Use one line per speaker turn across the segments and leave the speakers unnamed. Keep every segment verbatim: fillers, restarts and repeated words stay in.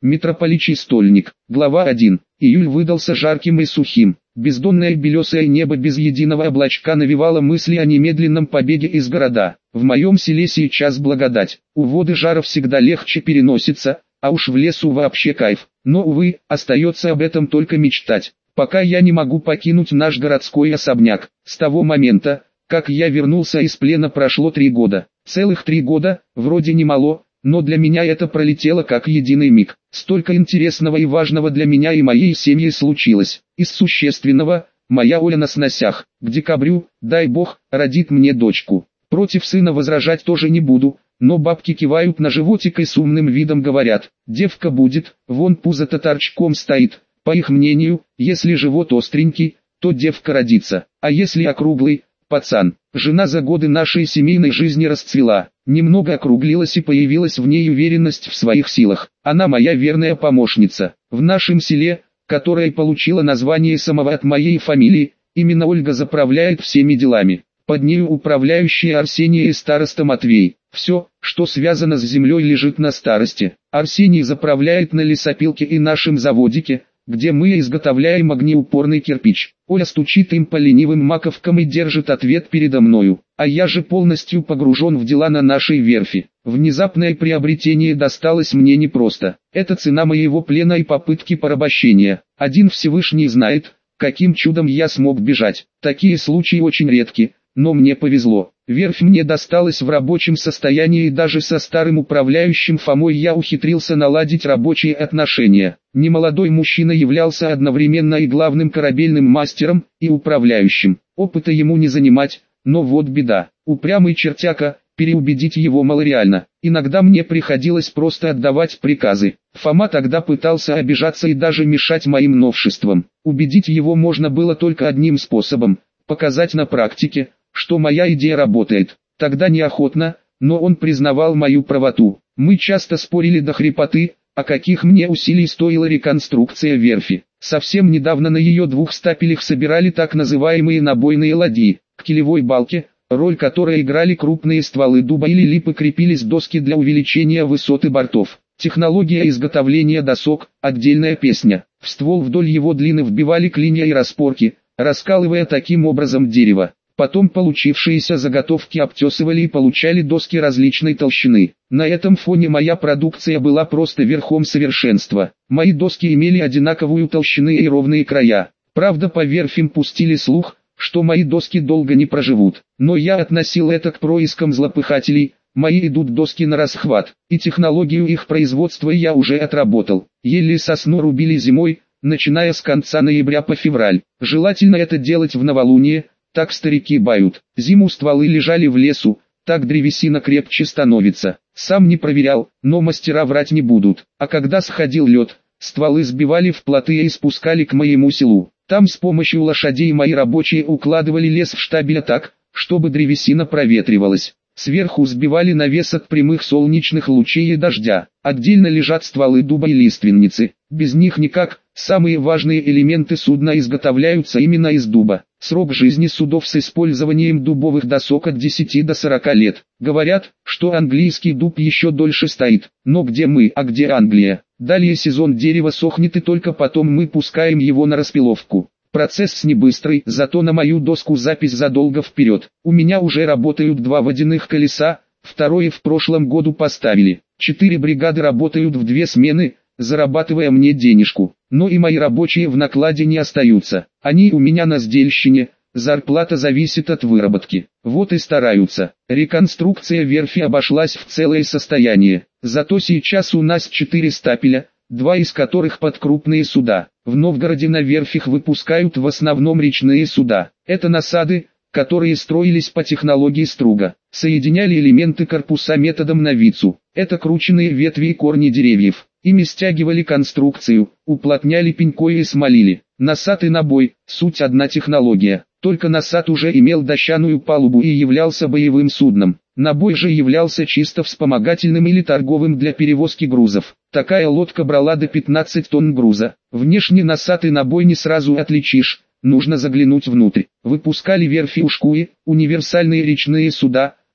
Митрополичий Стольник. Глава один. Июль выдался жарким и сухим. Бездонное белесое небо без единого облачка навевало мысли о немедленном побеге из города. В моем селе сейчас благодать. У воды жара всегда легче переносится, а уж в лесу вообще кайф. Но, увы, остается об этом только мечтать. Пока я не могу покинуть наш городской особняк. С того момента, как я вернулся из плена, прошло три года. Целых три года, вроде немало, но для меня это пролетело как единый миг. Столько интересного и важного для меня и моей семьи случилось. Из существенного, моя Оля на сносях. К декабрю, дай бог, родит мне дочку. Против сына возражать тоже не буду, но бабки кивают на животик и с умным видом говорят: девка будет, вон пузо-то торчком стоит. По их мнению, если живот остренький, то девка родится, а если округлый – пацан. Жена за годы нашей семейной жизни расцвела, немного округлилась и появилась в ней уверенность в своих силах. Она моя верная помощница. В нашем селе, которое получило название самого от моей фамилии, именно Ольга заправляет всеми делами. Под нею управляющие Арсений и староста Матвей. Все, что связано с землей, лежит на старости. Арсений заправляет на лесопилке и нашем заводике, где мы изготовляем огнеупорный кирпич. Оля стучит им по ленивым маковкам и держит ответ передо мною, а я же полностью погружен в дела на нашей верфи. Внезапное приобретение досталось мне непросто. Это цена моего плена и попытки порабощения. Один Всевышний знает, каким чудом я смог бежать. Такие случаи очень редки, но мне повезло. Верфь мне досталась в рабочем состоянии, и даже со старым управляющим Фомой я ухитрился наладить рабочие отношения. Немолодой мужчина являлся одновременно и главным корабельным мастером, и управляющим. Опыта ему не занимать, но вот беда. Упрямый чертяка, переубедить его малореально. Иногда мне приходилось просто отдавать приказы. Фома тогда пытался обижаться и даже мешать моим новшествам. Убедить его можно было только одним способом – показать на практике, что моя идея работает. Тогда неохотно, но он признавал мою правоту. Мы часто спорили до хрипоты, а каких мне усилий стоила реконструкция верфи. Совсем недавно на ее двух стапелях собирали так называемые набойные ладьи. К килевой балке, роль которой играли крупные стволы дуба или липы, крепились доски для увеличения высоты бортов. Технология изготовления досок – отдельная песня. В ствол вдоль его длины вбивали клинья и распорки, раскалывая таким образом дерево. Потом получившиеся заготовки обтесывали и получали доски различной толщины. На этом фоне моя продукция была просто верхом совершенства. Мои доски имели одинаковую толщину и ровные края. Правда, по верфям пустили слух, что мои доски долго не проживут. Но я относил это к проискам злопыхателей. Мои идут доски на расхват, и технологию их производства я уже отработал. Ели сосну рубили зимой, начиная с конца ноября по февраль. Желательно это делать в новолуние. Так старики бают. Зиму стволы лежали в лесу, так древесина крепче становится. Сам не проверял, но мастера врать не будут. А когда сходил лед, стволы сбивали в плоты и спускали к моему селу. Там с помощью лошадей мои рабочие укладывали лес в штабеля так, чтобы древесина проветривалась. Сверху сбивали навес от прямых солнечных лучей и дождя. Отдельно лежат стволы дуба и лиственницы. Без них никак. Самые важные элементы судна изготовляются именно из дуба. Срок жизни судов с использованием дубовых досок от десяти до сорока лет. Говорят, что английский дуб еще дольше стоит. Но где мы, а где Англия? Далее сезон дерева сохнет, и только потом мы пускаем его на распиловку. Процесс не быстрый, зато на мою доску запись задолго вперед. У меня уже работают два водяных колеса, второе в прошлом году поставили. Четыре бригады работают в две смены, зарабатывая мне денежку. Но и мои рабочие в накладе не остаются. Они у меня на сдельщине, зарплата зависит от выработки. Вот и стараются. Реконструкция верфи обошлась в целое состояние. Зато сейчас у нас четыре стапеля, два из которых под крупные суда. В Новгороде на верфях выпускают в основном речные суда. Это насады, которые строились по технологии Струга. Соединяли элементы корпуса методом Новицу. Это крученные ветви и корни деревьев. Ими стягивали конструкцию, уплотняли пенькой и смолили. Насад и набой – суть одна технология. Только насад уже имел дощаную палубу и являлся боевым судном. Набой же являлся чисто вспомогательным или торговым для перевозки грузов. Такая лодка брала до пятнадцати тонн груза. Внешне насад и набой не сразу отличишь, нужно заглянуть внутрь. Выпускали верфи Ушкуи, универсальные речные суда,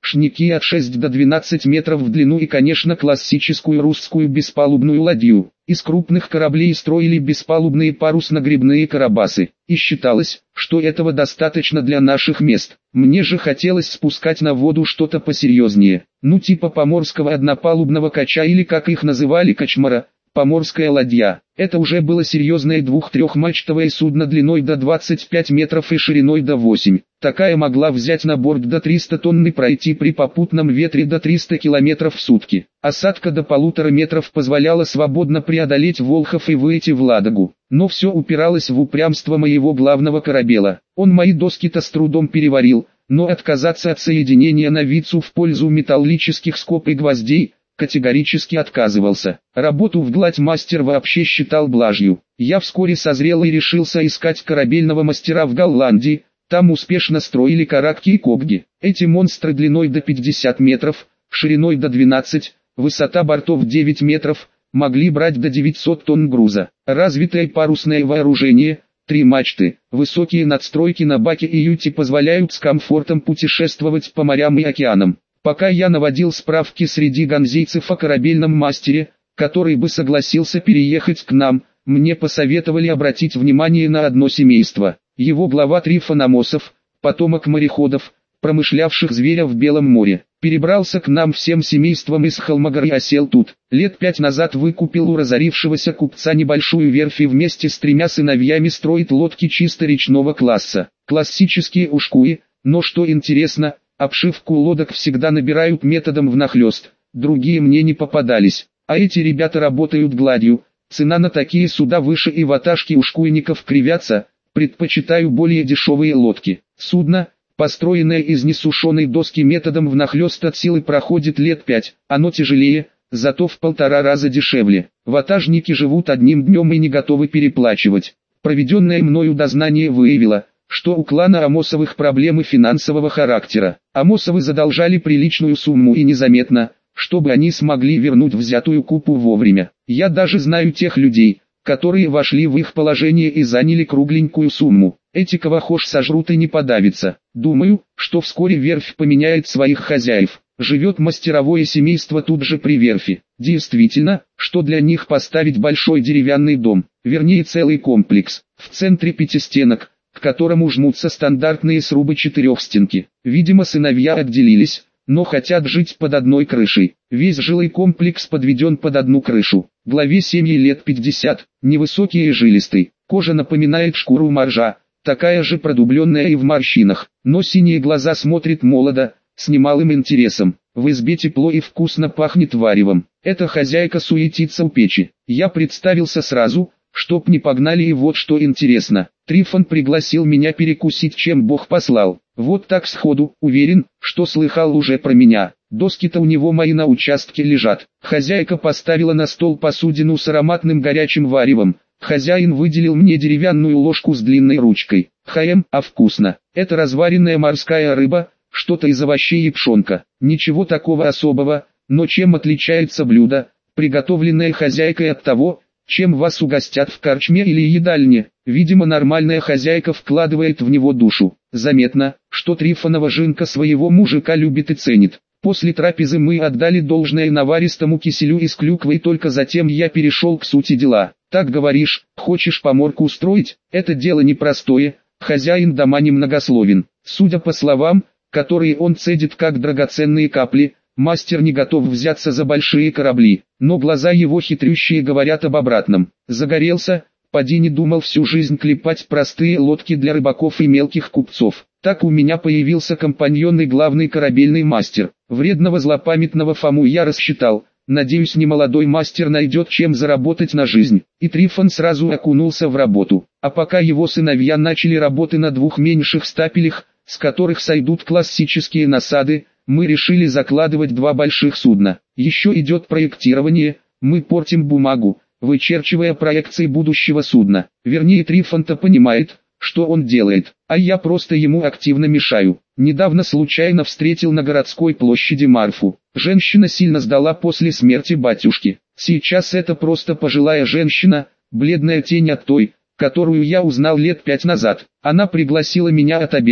шники от шести до двенадцати метров в длину и, конечно, классическую русскую беспалубную ладью. Из крупных кораблей строили беспалубные парусно-гребные карабасы, и считалось, что этого достаточно для наших мест. Мне же хотелось спускать на воду что-то посерьезнее, ну типа поморского однопалубного кача или, как их называли, качмара. Поморская ладья. Это уже было серьезное двух-трехмачтовое судно длиной до двадцати пяти метров и шириной до восьми. Такая могла взять на борт до триста тонн и пройти при попутном ветре до трёхсот километров в сутки. Осадка до полутора метров позволяла свободно преодолеть Волхов и выйти в Ладогу. Но все упиралось в упрямство моего главного корабела. Он мои доски-то с трудом переварил, но отказаться от соединения на Вицу в пользу металлических скоб и гвоздей категорически отказывался. Работу вгладь мастер вообще считал блажью. Я вскоре созрел и решился искать корабельного мастера в Голландии. Там успешно строили каракки и кобги. Эти монстры длиной до пятидесяти метров, шириной до двенадцати, высота бортов девять метров, могли брать до девятисот тонн груза. Развитое парусное вооружение, три мачты, высокие надстройки на баке и юте позволяют с комфортом путешествовать по морям и океанам. Пока я наводил справки среди ганзейцев о корабельном мастере, который бы согласился переехать к нам, мне посоветовали обратить внимание на одно семейство. Его глава Трифон Амосов, потомок мореходов, промышлявших зверя в Белом море, перебрался к нам всем семейством из Холмогоры и осел тут. Лет пять назад выкупил у разорившегося купца небольшую верфь и вместе с тремя сыновьями строит лодки чисто речного класса. Классические ушкуи, но что интересно, обшивку лодок всегда набирают методом внахлёст, другие мне не попадались, а эти ребята работают гладью, цена на такие суда выше и ваташки ушкуйников кривятся, предпочитаю более дешевые лодки. Судно, построенное из несушеной доски методом внахлёст от силы проходит лет пять, оно тяжелее, зато в полтора раза дешевле. Ватажники живут одним днем и не готовы переплачивать. Проведенное мною дознание выявило, что у клана Амосовых проблемы финансового характера. Амосовы задолжали приличную сумму и незаметно, чтобы они смогли вернуть взятую купу вовремя. Я даже знаю тех людей, которые вошли в их положение и заняли кругленькую сумму. Эти кого хошь сожрут и не подавятся. Думаю, что вскоре верфь поменяет своих хозяев. Живет мастеровое семейство тут же при верфи. Действительно, что для них поставить большой деревянный дом, вернее целый комплекс, в центре пяти стенок, к которому жмутся стандартные срубы четырехстенки. Видимо, сыновья отделились, но хотят жить под одной крышей. Весь жилой комплекс подведен под одну крышу. Главе семьи лет пятьдесят, невысокий и жилистый. Кожа напоминает шкуру моржа, такая же продубленная и в морщинах, но синие глаза смотрят молодо, с немалым интересом. В избе тепло и вкусно пахнет варевом. Эта хозяйка суетится у печи. Я представился сразу, чтоб не погнали, и вот что интересно. Трифон пригласил меня перекусить, чем Бог послал. Вот так сходу, уверен, что слыхал уже про меня. Доски-то у него мои на участке лежат. Хозяйка поставила на стол посудину с ароматным горячим варевом. Хозяин выделил мне деревянную ложку с длинной ручкой. Хаем, а вкусно. Это разваренная морская рыба, что-то из овощей и пшенка. Ничего такого особого, но чем отличается блюдо, приготовленное хозяйкой от того, чем вас угостят в корчме или едальне? Видимо, нормальная хозяйка вкладывает в него душу. Заметно, что Трифонова жинка своего мужика любит и ценит. После трапезы мы отдали должное наваристому киселю из клюквы, и только затем я перешел к сути дела. Так говоришь, хочешь поморку устроить? Это дело непростое, хозяин дома немногословен. Судя по словам, которые он цедит как драгоценные капли, мастер не готов взяться за большие корабли, но глаза его хитрющие говорят об обратном. Загорелся, поди не думал всю жизнь клепать простые лодки для рыбаков и мелких купцов. Так у меня появился компаньон и главный корабельный мастер. Вредного злопамятного Фому я рассчитал, надеюсь, немолодой мастер найдет чем заработать на жизнь. И Трифон сразу окунулся в работу. А пока его сыновья начали работы на двух меньших стапелях, с которых сойдут классические насады, мы решили закладывать два больших судна. Еще идет проектирование, мы портим бумагу, вычерчивая проекции будущего судна. Вернее, Трифон-то понимает, что он делает, а я просто ему активно мешаю. Недавно случайно встретил на городской площади Марфу. Женщина сильно сдала после смерти батюшки. Сейчас это просто пожилая женщина, бледная тень от той, которую я узнал лет пять назад. Она пригласила меня отобедать,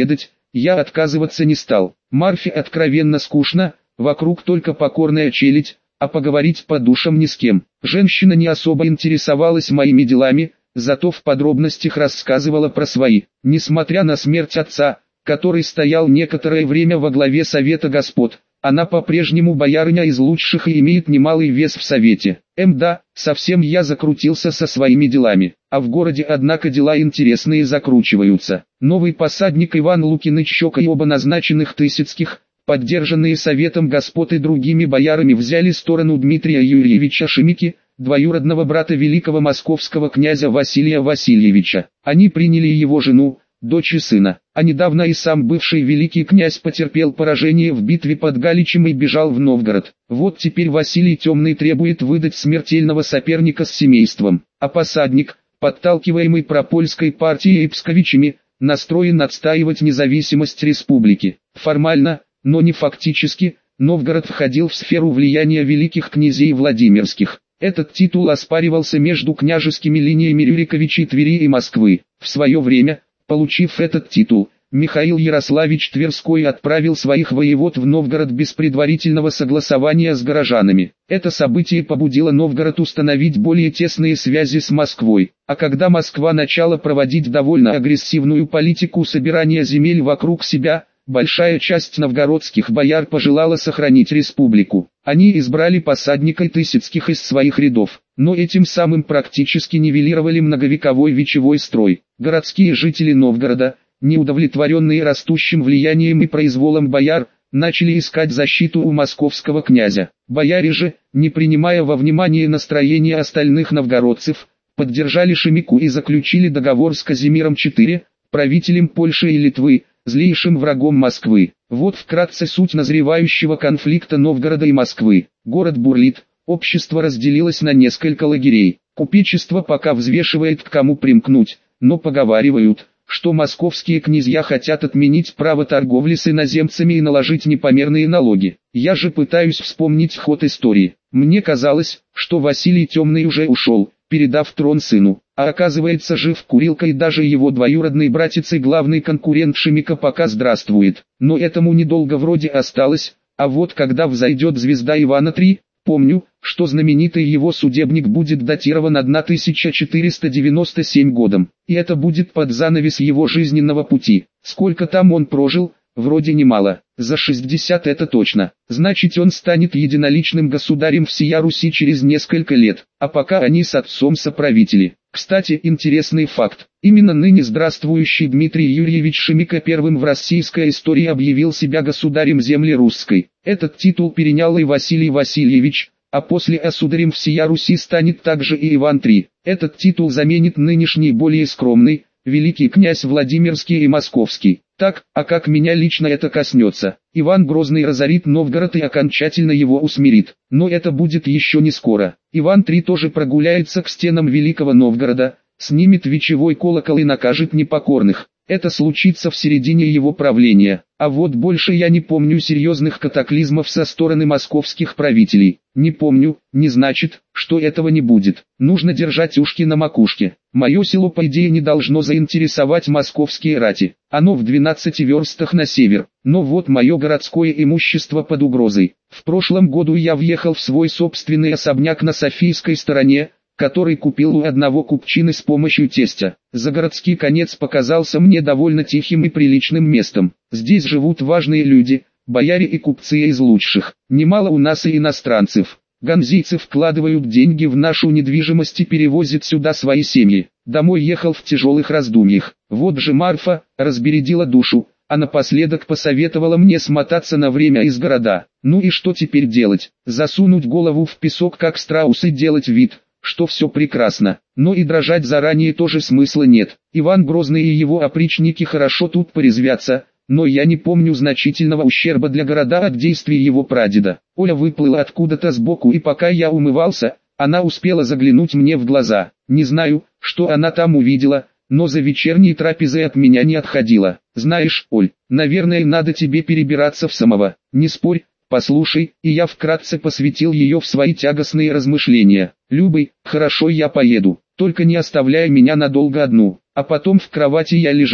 я отказываться не стал. Марфе откровенно скучно, вокруг только покорная челядь, а поговорить по душам ни с кем. Женщина не особо интересовалась моими делами, зато в подробностях рассказывала про свои. Несмотря на смерть отца, который стоял некоторое время во главе Совета Господ, она по-прежнему боярыня из лучших и имеет немалый вес в Совете. Мда, совсем я закрутился со своими делами, а в городе однако дела интересные закручиваются. Новый посадник Иван Лукиныч Щека и оба назначенных Тысяцких, поддержанные Советом Господ и другими боярами, взяли сторону Дмитрия Юрьевича Шемяки, двоюродного брата великого московского князя Василия Васильевича. Они приняли его жену, дочь и сына, а недавно и сам бывший великий князь потерпел поражение в битве под Галичем и бежал в Новгород. Вот теперь Василий Темный требует выдать смертельного соперника с семейством, а посадник, подталкиваемый пропольской партией и псковичами, настроен отстаивать независимость республики. Формально, но не фактически, Новгород входил в сферу влияния великих князей Владимирских. Этот титул оспаривался между княжескими линиями Рюриковичей Твери и Москвы. В свое время, получив этот титул, Михаил Ярославич Тверской отправил своих воевод в Новгород без предварительного согласования с горожанами. Это событие побудило Новгород установить более тесные связи с Москвой, а когда Москва начала проводить довольно агрессивную политику собирания земель вокруг себя, большая часть новгородских бояр пожелала сохранить республику. Они избрали посадника Тысяцких из своих рядов, но этим самым практически нивелировали многовековой вечевой строй. Городские жители Новгорода, неудовлетворенные растущим влиянием и произволом бояр, начали искать защиту у московского князя. Бояре же, не принимая во внимание настроение остальных новгородцев, поддержали Шемяку и заключили договор с Казимиром четвёртым, правителем Польши и Литвы, злейшим врагом Москвы. Вот вкратце суть назревающего конфликта Новгорода и Москвы. Город бурлит, общество разделилось на несколько лагерей. Купечество пока взвешивает, к кому примкнуть, но поговаривают, что московские князья хотят отменить право торговли с иноземцами и наложить непомерные налоги. Я же пытаюсь вспомнить ход истории. Мне казалось, что Василий Темный уже ушел, передав трон сыну, а оказывается жив Курилка, и даже его двоюродный братец и главный конкурент Шемяка пока здравствует. Но этому недолго вроде осталось, а вот когда взойдет звезда Ивана третьего, помню, что знаменитый его судебник будет датирован тысяча четыреста девяносто седьмым годом, и это будет под занавес его жизненного пути. Сколько там он прожил? Вроде немало, за шестьдесят это точно. Значит, он станет единоличным государем всея Руси через несколько лет, а пока они с отцом соправители. Кстати, интересный факт. Именно ныне здравствующий Дмитрий Юрьевич Шемяка первым в российской истории объявил себя государем земли русской. Этот титул перенял и Василий Васильевич, а после осударем всея Руси станет также и Иван третий. Этот титул заменит нынешний более скромный, великий князь Владимирский и Московский. Так, а как меня лично это коснется? Иван Грозный разорит Новгород и окончательно его усмирит. Но это будет еще не скоро. Иван третий тоже прогуляется к стенам Великого Новгорода, снимет вечевой колокол и накажет непокорных. Это случится в середине его правления. А вот больше я не помню серьезных катаклизмов со стороны московских правителей. Не помню, не значит, что этого не будет. Нужно держать ушки на макушке. Мое село по идее не должно заинтересовать московские рати. Оно в двенадцати верстах на север. Но вот мое городское имущество под угрозой. В прошлом году я въехал в свой собственный особняк на Софийской стороне, который купил у одного купчины с помощью тестя. Загородский конец показался мне довольно тихим и приличным местом. Здесь живут важные люди, бояре и купцы из лучших. Немало у нас и иностранцев. Ганзийцы вкладывают деньги в нашу недвижимость и перевозят сюда свои семьи. Домой ехал в тяжелых раздумьях. Вот же Марфа разбередила душу, а напоследок посоветовала мне смотаться на время из города. Ну и что теперь делать? Засунуть голову в песок как страус и делать вид, что все прекрасно, но и дрожать заранее тоже смысла нет. Иван Грозный и его опричники хорошо тут порезвятся, но я не помню значительного ущерба для города от действий его прадеда. Оля выплыла откуда-то сбоку, и пока я умывался, она успела заглянуть мне в глаза. Не знаю, что она там увидела, но за вечерней трапезой от меня не отходила. Знаешь, Оль, наверное, надо тебе перебираться в самого. Не спорь. Послушай, и я вкратце посвятил ее в свои тягостные размышления. Любый, хорошо, я поеду, только не оставляй меня надолго одну. А потом в кровати я лежал,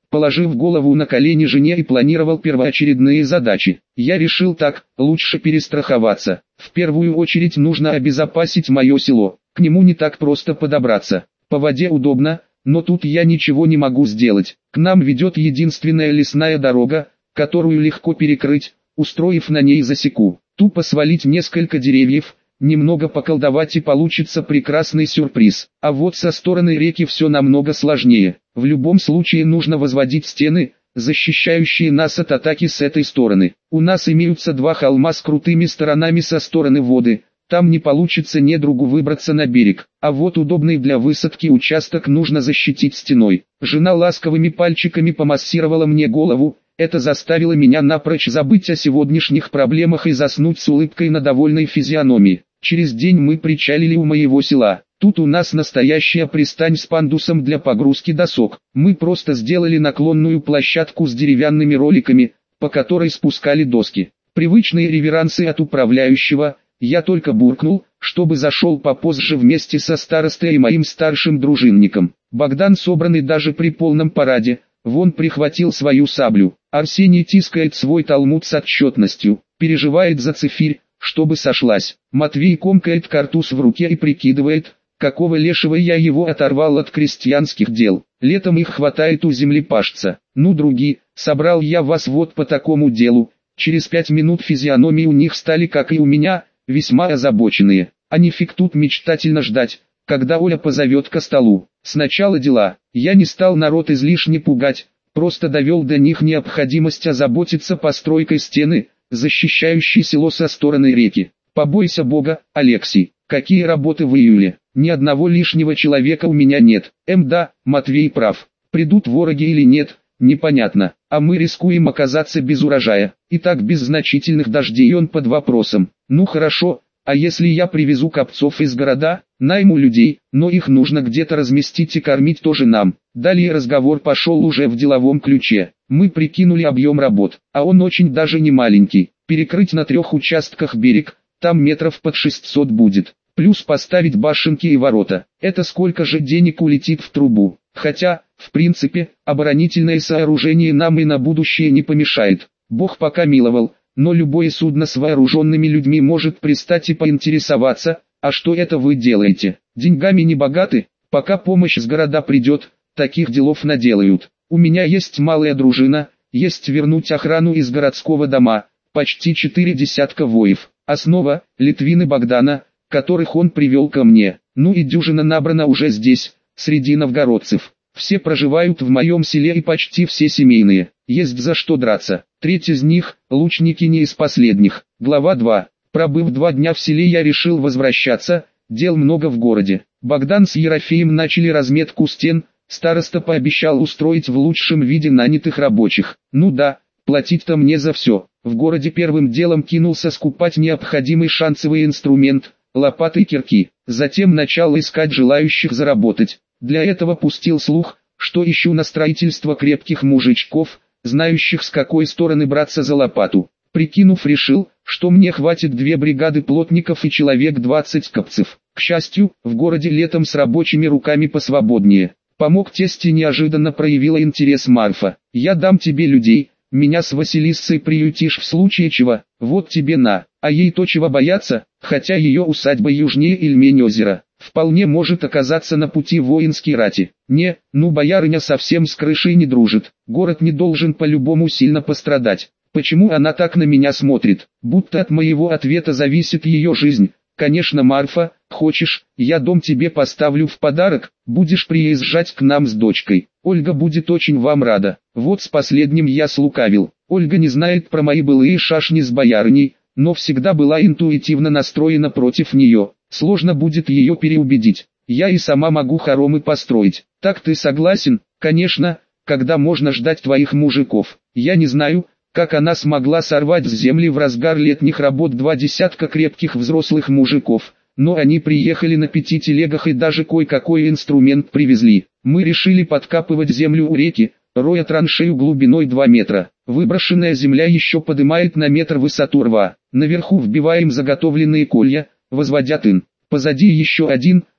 положив голову на колени жене и планировал первоочередные задачи. Я решил так, лучше перестраховаться. В первую очередь нужно обезопасить мое село. К нему не так просто подобраться. По воде удобно, но тут я ничего не могу сделать. К нам ведет единственная лесная дорога, которую легко перекрыть, устроив на ней засеку. Тупо свалить несколько деревьев, немного поколдовать и получится прекрасный сюрприз. А вот со стороны реки все намного сложнее. В любом случае нужно возводить стены, защищающие нас от атаки с этой стороны. У нас имеются два холма с крутыми сторонами со стороны воды. Там не получится недругу выбраться на берег, а вот удобный для высадки участок нужно защитить стеной. Жена ласковыми пальчиками помассировала мне голову, это заставило меня напрочь забыть о сегодняшних проблемах и заснуть с улыбкой на довольной физиономии. Через день мы причалили у моего села. Тут у нас настоящая пристань с пандусом для погрузки досок. Мы просто сделали наклонную площадку с деревянными роликами, по которой спускали доски. Привычные реверансы от управляющего. Я только буркнул, чтобы зашел попозже вместе со старостой и моим старшим дружинником. Богдан собранный даже при полном параде, вон прихватил свою саблю. Арсений тискает свой талмуд с отчетностью, переживает за цифирь, чтобы сошлась. Матвей комкает картуз в руке и прикидывает, какого лешего я его оторвал от крестьянских дел. Летом их хватает у землепашца. Ну, други, собрал я вас вот по такому делу. Через пять минут физиономии у них стали, как и у меня, весьма озабоченные. Они фиг тут мечтательно ждать, когда Оля позовет ко столу. Сначала дела. Я не стал народ излишне пугать, просто довел до них необходимость озаботиться постройкой стены, защищающей село со стороны реки. Побойся Бога, Алексей. Какие работы в июле? Ни одного лишнего человека у меня нет. Эм да, Матвей прав. Придут вороги или нет, непонятно. А мы рискуем оказаться без урожая. И так без значительных дождей он под вопросом. Ну хорошо, а если я привезу копцов из города, найму людей, но их нужно где-то разместить и кормить тоже нам. Далее разговор пошел уже в деловом ключе. Мы прикинули объем работ, а он очень даже не маленький. Перекрыть на трех участках берег, там метров под шестьсот будет. Плюс поставить башенки и ворота. Это сколько же денег улетит в трубу. Хотя, в принципе, оборонительное сооружение нам и на будущее не помешает. Бог пока миловал, но любое судно с вооруженными людьми может пристать и поинтересоваться, а что это вы делаете? Деньгами не богаты, пока помощь с города придет, таких делов наделают. У меня есть малая дружина, есть вернуть охрану из городского дома, почти четыре десятка воев. Основа – Литвины Богдана, которых он привел ко мне. Ну и дюжина набрана уже здесь, среди новгородцев. Все проживают в моем селе и почти все семейные. Есть за что драться. Треть из них – лучники не из последних. Глава два. Пробыв два дня в селе, я решил возвращаться, дел много в городе. Богдан с Ерофеем начали разметку стен, староста пообещал устроить в лучшем виде нанятых рабочих. Ну да, платить-то мне за все. В городе первым делом кинулся скупать необходимый шансовый инструмент – лопаты и кирки. Затем начал искать желающих заработать. Для этого пустил слух, что ищу на строительство крепких мужичков, знающих с какой стороны браться за лопату. Прикинув, решил, что мне хватит две бригады плотников и человек двадцать копцев. К счастью, в городе летом с рабочими руками посвободнее. Помог тесте, неожиданно проявила интерес Марфа. «Я дам тебе людей, меня с Василиссой приютишь в случае чего, вот тебе на». А ей-то чего бояться, хотя ее усадьба южнее Ильмень-озера. Вполне может оказаться на пути воинской рати. Не, ну боярыня совсем с крышей не дружит. Город не должен по-любому сильно пострадать. Почему она так на меня смотрит? Будто от моего ответа зависит ее жизнь. Конечно, Марфа, хочешь, я дом тебе поставлю в подарок, будешь приезжать к нам с дочкой. Ольга будет очень вам рада. Вот с последним я слукавил. Ольга не знает про мои былые шашни с боярыней, но всегда была интуитивно настроена против нее. Сложно будет ее переубедить. Я и сама могу хоромы построить. Так ты согласен? Конечно, когда можно ждать твоих мужиков. Я не знаю, как она смогла сорвать с земли в разгар летних работ два десятка крепких взрослых мужиков, но они приехали на пяти телегах и даже кое-какой инструмент привезли. Мы решили подкапывать землю у реки, роя траншею глубиной два метра. Выброшенная земля еще подымает на метр высоту рва. Наверху вбиваем заготовленные колья, возводя тын. Позади еще один,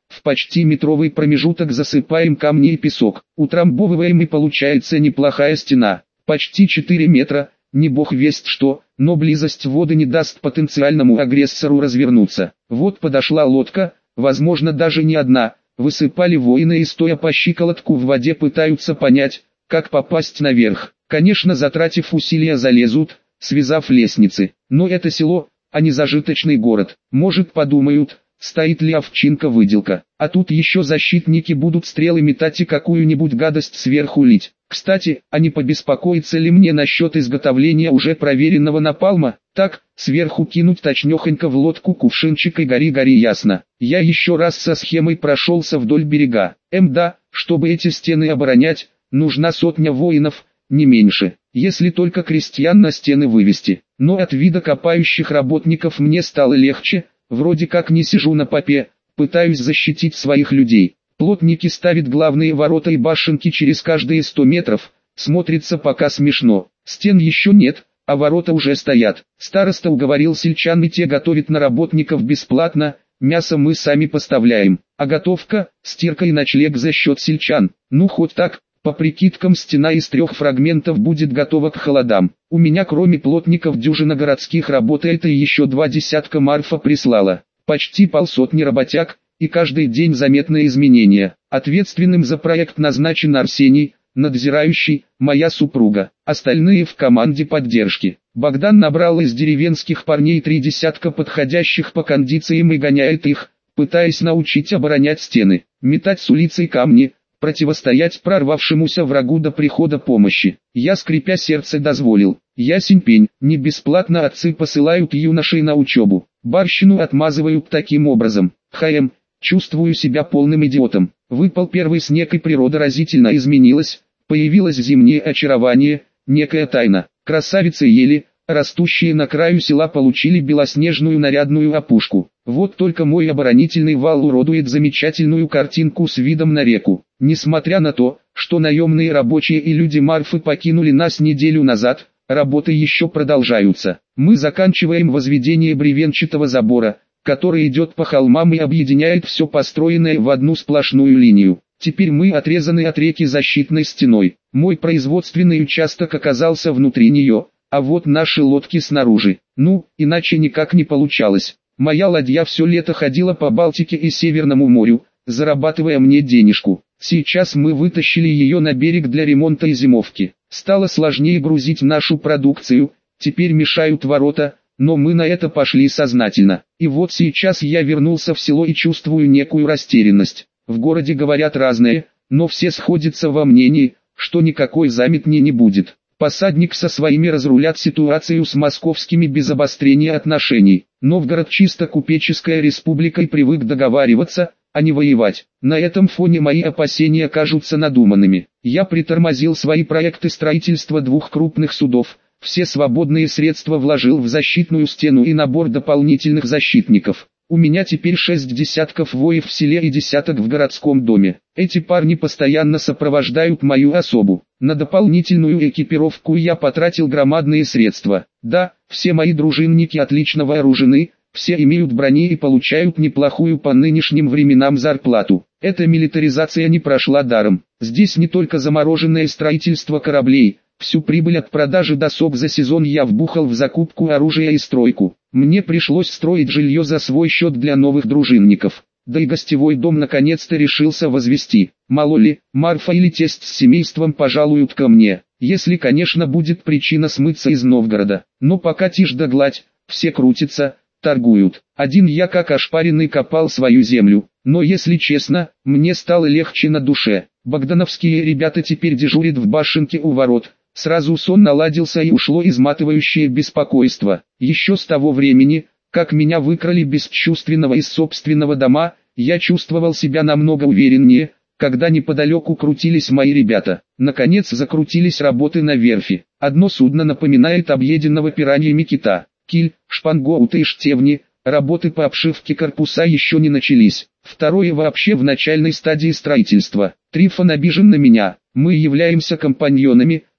В почти метровый промежуток засыпаем камни и песок. Утрамбовываем, и получается неплохая стена. Почти четыре метра, не бог весть что, но близость воды не даст потенциальному агрессору развернуться. Вот подошла лодка, возможно даже не одна. Высыпали воины и стоя по щиколотку в воде пытаются понять, как попасть наверх. Конечно, затратив усилия, залезут, связав лестницы. Но это село, а не зажиточный город. Может, подумают, стоит ли овчинка-выделка. А тут еще защитники будут стрелы метать и какую-нибудь гадость сверху лить. Кстати, а не побеспокоиться ли мне насчет изготовления уже проверенного напалма? Так, сверху кинуть точнёхонько в лодку кувшинчик и гори-гори, ясно. Я еще раз со схемой прошелся вдоль берега. Мда, чтобы эти стены оборонять, нужна сотня воинов, не меньше. Если только крестьян на стены вывести. Но от вида копающих работников мне стало легче, вроде как не сижу на попе, пытаюсь защитить своих людей. Плотники ставят главные ворота и башенки через каждые сто метров, смотрится пока смешно. Стен еще нет, а ворота уже стоят. Староста уговорил сельчан, и те готовят на работников бесплатно, мясо мы сами поставляем. А готовка, стирка и ночлег за счет сельчан. Ну хоть так, по прикидкам стена из трех фрагментов будет готова к холодам. У меня кроме плотников дюжина городских работает, и еще два десятка Марфа прислала. Почти полсотни работяг, и каждый день заметные изменения. Ответственным за проект назначен Арсений, надзирающий, моя супруга. Остальные в команде поддержки. Богдан набрал из деревенских парней три десятка подходящих по кондициям и гоняет их, пытаясь научить оборонять стены, метать с улицы камни, противостоять прорвавшемуся врагу до прихода помощи. Я, скрипя сердце, дозволил. Ясень пень, не бесплатно отцы посылают юношей на учебу. Барщину отмазывают таким образом. ХМ, чувствую себя полным идиотом. Выпал первый снег, и природа разительно изменилась. Появилось зимнее очарование, некая тайна. Красавицы ели, растущие на краю села, получили белоснежную нарядную опушку. Вот только мой оборонительный вал уродует замечательную картинку с видом на реку. Несмотря на то, что наемные рабочие и люди Марфы покинули нас неделю назад, работы еще продолжаются. Мы заканчиваем возведение бревенчатого забора, который идет по холмам и объединяет все построенное в одну сплошную линию. Теперь мы отрезаны от реки защитной стеной. Мой производственный участок оказался внутри нее, а вот наши лодки снаружи. Ну, иначе никак не получалось. Моя ладья все лето ходила по Балтике и Северному морю, зарабатывая мне денежку. Сейчас мы вытащили ее на берег для ремонта и зимовки. Стало сложнее грузить нашу продукцию, теперь мешают ворота, но мы на это пошли сознательно. И вот сейчас я вернулся в село и чувствую некую растерянность. В городе говорят разное, но все сходятся во мнении, что никакой заметни не будет. Посадник со своими разрулят ситуацию с московскими без обострения отношений. Новгород чисто купеческая республика и привык договариваться, а не воевать. На этом фоне мои опасения кажутся надуманными. Я притормозил свои проекты строительства двух крупных судов, все свободные средства вложил в защитную стену и набор дополнительных защитников. У меня теперь шесть десятков воев в селе и десяток в городском доме. Эти парни постоянно сопровождают мою особу. На дополнительную экипировку я потратил громадные средства. Да, все мои дружинники отлично вооружены, все имеют брони и получают неплохую по нынешним временам зарплату. Эта милитаризация не прошла даром. Здесь не только замороженное строительство кораблей. Всю прибыль от продажи досок за сезон я вбухал в закупку оружия и стройку. Мне пришлось строить жилье за свой счет для новых дружинников. Да и гостевой дом наконец-то решился возвести. Мало ли, Марфа или тесть с семейством пожалуют ко мне. Если, конечно, будет причина смыться из Новгорода. Но пока тишь да гладь, все крутятся, торгуют. Один я как ошпаренный копал свою землю. Но если честно, мне стало легче на душе. Богдановские ребята теперь дежурят в башенке у ворот. Сразу сон наладился и ушло изматывающее беспокойство. Еще с того времени, как меня выкрали бесчувственного из собственного дома, я чувствовал себя намного увереннее, когда неподалеку крутились мои ребята. Наконец закрутились работы на верфи. Одно судно напоминает объеденного пираньями кита. Киль, шпангоуты и штевни, работы по обшивке корпуса еще не начались. Второе вообще в начальной стадии строительства. Трифон обижен на меня. Мы являемся компаньонами,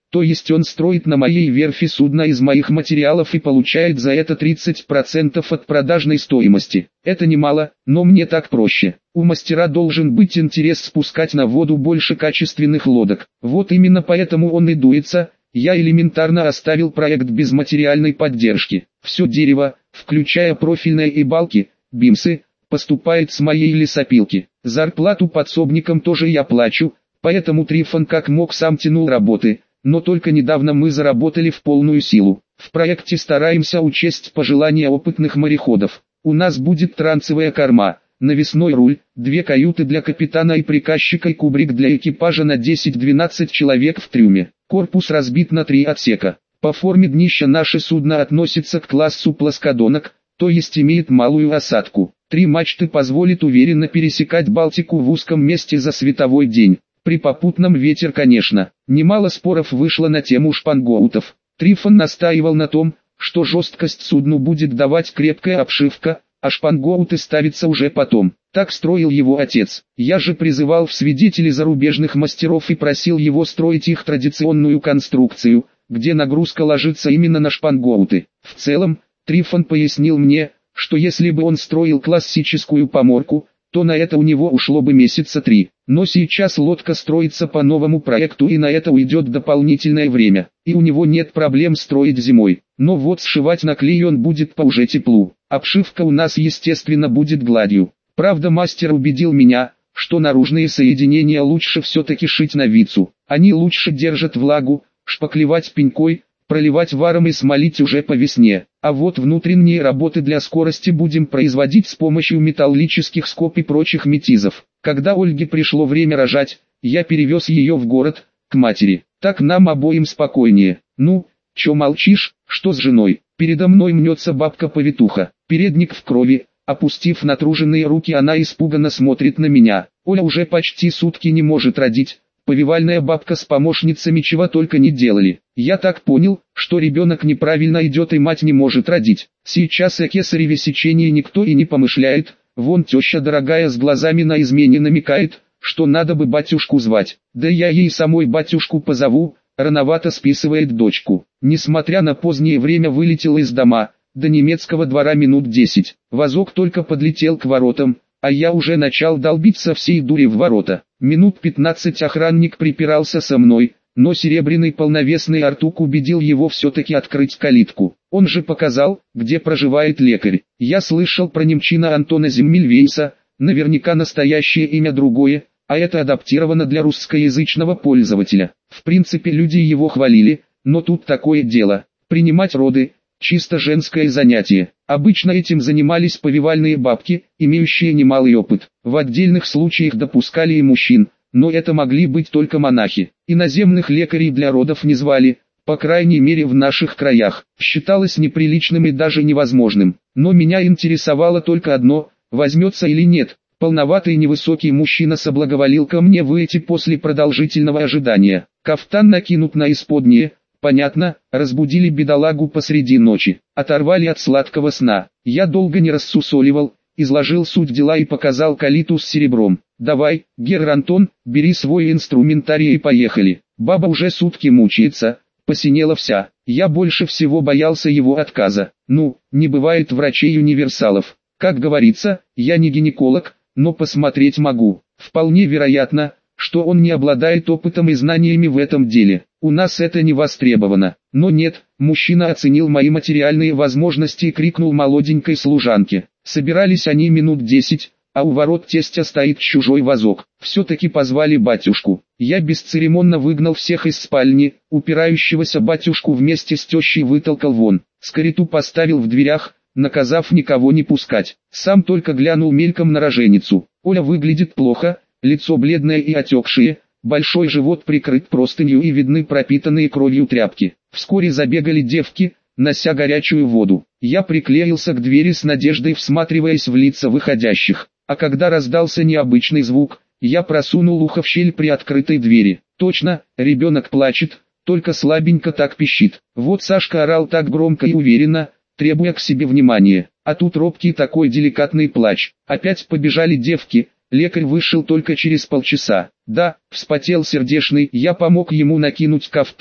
То есть он строит на моей верфи судно из моих материалов и получает за это тридцать процентов от продажной стоимости. Это немало, но мне так проще. У мастера должен быть интерес спускать на воду больше качественных лодок. Вот именно поэтому он и дуется. Я элементарно оставил проект без материальной поддержки. Все дерево, включая профильные и балки, бимсы, поступает с моей лесопилки. Зарплату подсобникам тоже я плачу, поэтому Трифон как мог сам тянул работы, но только недавно мы заработали в полную силу. В проекте стараемся учесть пожелания опытных мореходов. У нас будет трансовая корма, навесной руль, две каюты для капитана и приказчика и кубрик для экипажа на десять-двенадцать человек в трюме. Корпус разбит на три отсека. По форме днища наше судно относится к классу плоскодонок, то есть имеет малую осадку. Три мачты позволит уверенно пересекать Балтику в узком месте за световой день. При попутном ветер, конечно. Немало споров вышло на тему шпангоутов. Трифон настаивал на том, что жесткость судну будет давать крепкая обшивка, а шпангоуты ставятся уже потом. Так строил его отец. Я же призывал в свидетели зарубежных мастеров и просил его строить их традиционную конструкцию, где нагрузка ложится именно на шпангоуты. В целом, Трифон пояснил мне, что если бы он строил классическую поморку, то на это у него ушло бы месяца три. Но сейчас лодка строится по новому проекту и на это уйдет дополнительное время. И у него нет проблем строить зимой. Но вот сшивать на клей он будет по уже теплу. Обшивка у нас естественно будет гладью. Правда, мастер убедил меня, что наружные соединения лучше все-таки шить на вицу. Они лучше держат влагу, шпаклевать пенькой, проливать варом и смолить уже по весне. А вот внутренние работы для скорости будем производить с помощью металлических скоб и прочих метизов. Когда Ольге пришло время рожать, я перевез ее в город, к матери. Так нам обоим спокойнее. Ну, чё молчишь, что с женой? Передо мной мнется бабка-повитуха. Передник в крови. Опустив натруженные руки, она испуганно смотрит на меня. Оля уже почти сутки не может родить. Повивальная бабка с помощницами чего только не делали. Я так понял, что ребенок неправильно идет и мать не может родить. Сейчас о кесареве сечении никто и не помышляет. Вон теща дорогая с глазами на измене намекает, что надо бы батюшку звать. Да я ей самой батюшку позову, рановато списывает дочку. Несмотря на позднее время вылетел из дома, до немецкого двора минут десять. Вазок только подлетел к воротам, а я уже начал долбить со всей дури в ворота. Минут пятнадцать охранник припирался со мной, но серебряный полновесный артук убедил его все-таки открыть калитку. Он же показал, где проживает лекарь. Я слышал про немчина Антона Земмельвейса, наверняка настоящее имя другое, а это адаптировано для русскоязычного пользователя. В принципе люди его хвалили, но тут такое дело. Принимать роды – чисто женское занятие. Обычно этим занимались повивальные бабки, имеющие немалый опыт. В отдельных случаях допускали и мужчин, но это могли быть только монахи. Иноземных лекарей для родов не звали, по крайней мере в наших краях. Считалось неприличным и даже невозможным. Но меня интересовало только одно – возьмется или нет. Полноватый невысокий мужчина соблаговолил ко мне выйти после продолжительного ожидания. Кафтан накинут на исподнее. Понятно, разбудили бедолагу посреди ночи, оторвали от сладкого сна. Я долго не рассусоливал, изложил суть дела и показал калиту с серебром. «Давай, герр Антон, бери свой инструментарий и поехали». Баба уже сутки мучается, посинела вся. Я больше всего боялся его отказа. Ну, не бывает врачей-универсалов. Как говорится, я не гинеколог, но посмотреть могу. Вполне вероятно, что он не обладает опытом и знаниями в этом деле. У нас это не востребовано. Но нет, мужчина оценил мои материальные возможности и крикнул молоденькой служанке. Собирались они минут десять, а у ворот тестя стоит чужой вазок. Все-таки позвали батюшку. Я бесцеремонно выгнал всех из спальни, упирающегося батюшку вместе с тещей вытолкал вон. Скориту поставил в дверях, наказав никого не пускать. Сам только глянул мельком на роженицу. Оля выглядит плохо, лицо бледное и отекшее. Большой живот прикрыт простынью и видны пропитанные кровью тряпки. Вскоре забегали девки, нося горячую воду. Я приклеился к двери с надеждой, всматриваясь в лица выходящих. А когда раздался необычный звук, я просунул ухо в щель при открытой двери. Точно, ребенок плачет, только слабенько так пищит. Вот Сашка орал так громко и уверенно, требуя к себе внимания. А тут робкий такой деликатный плач. Опять побежали девки. Лекарь вышел только через полчаса. Да, вспотел сердешный, я помог ему накинуть кафтан,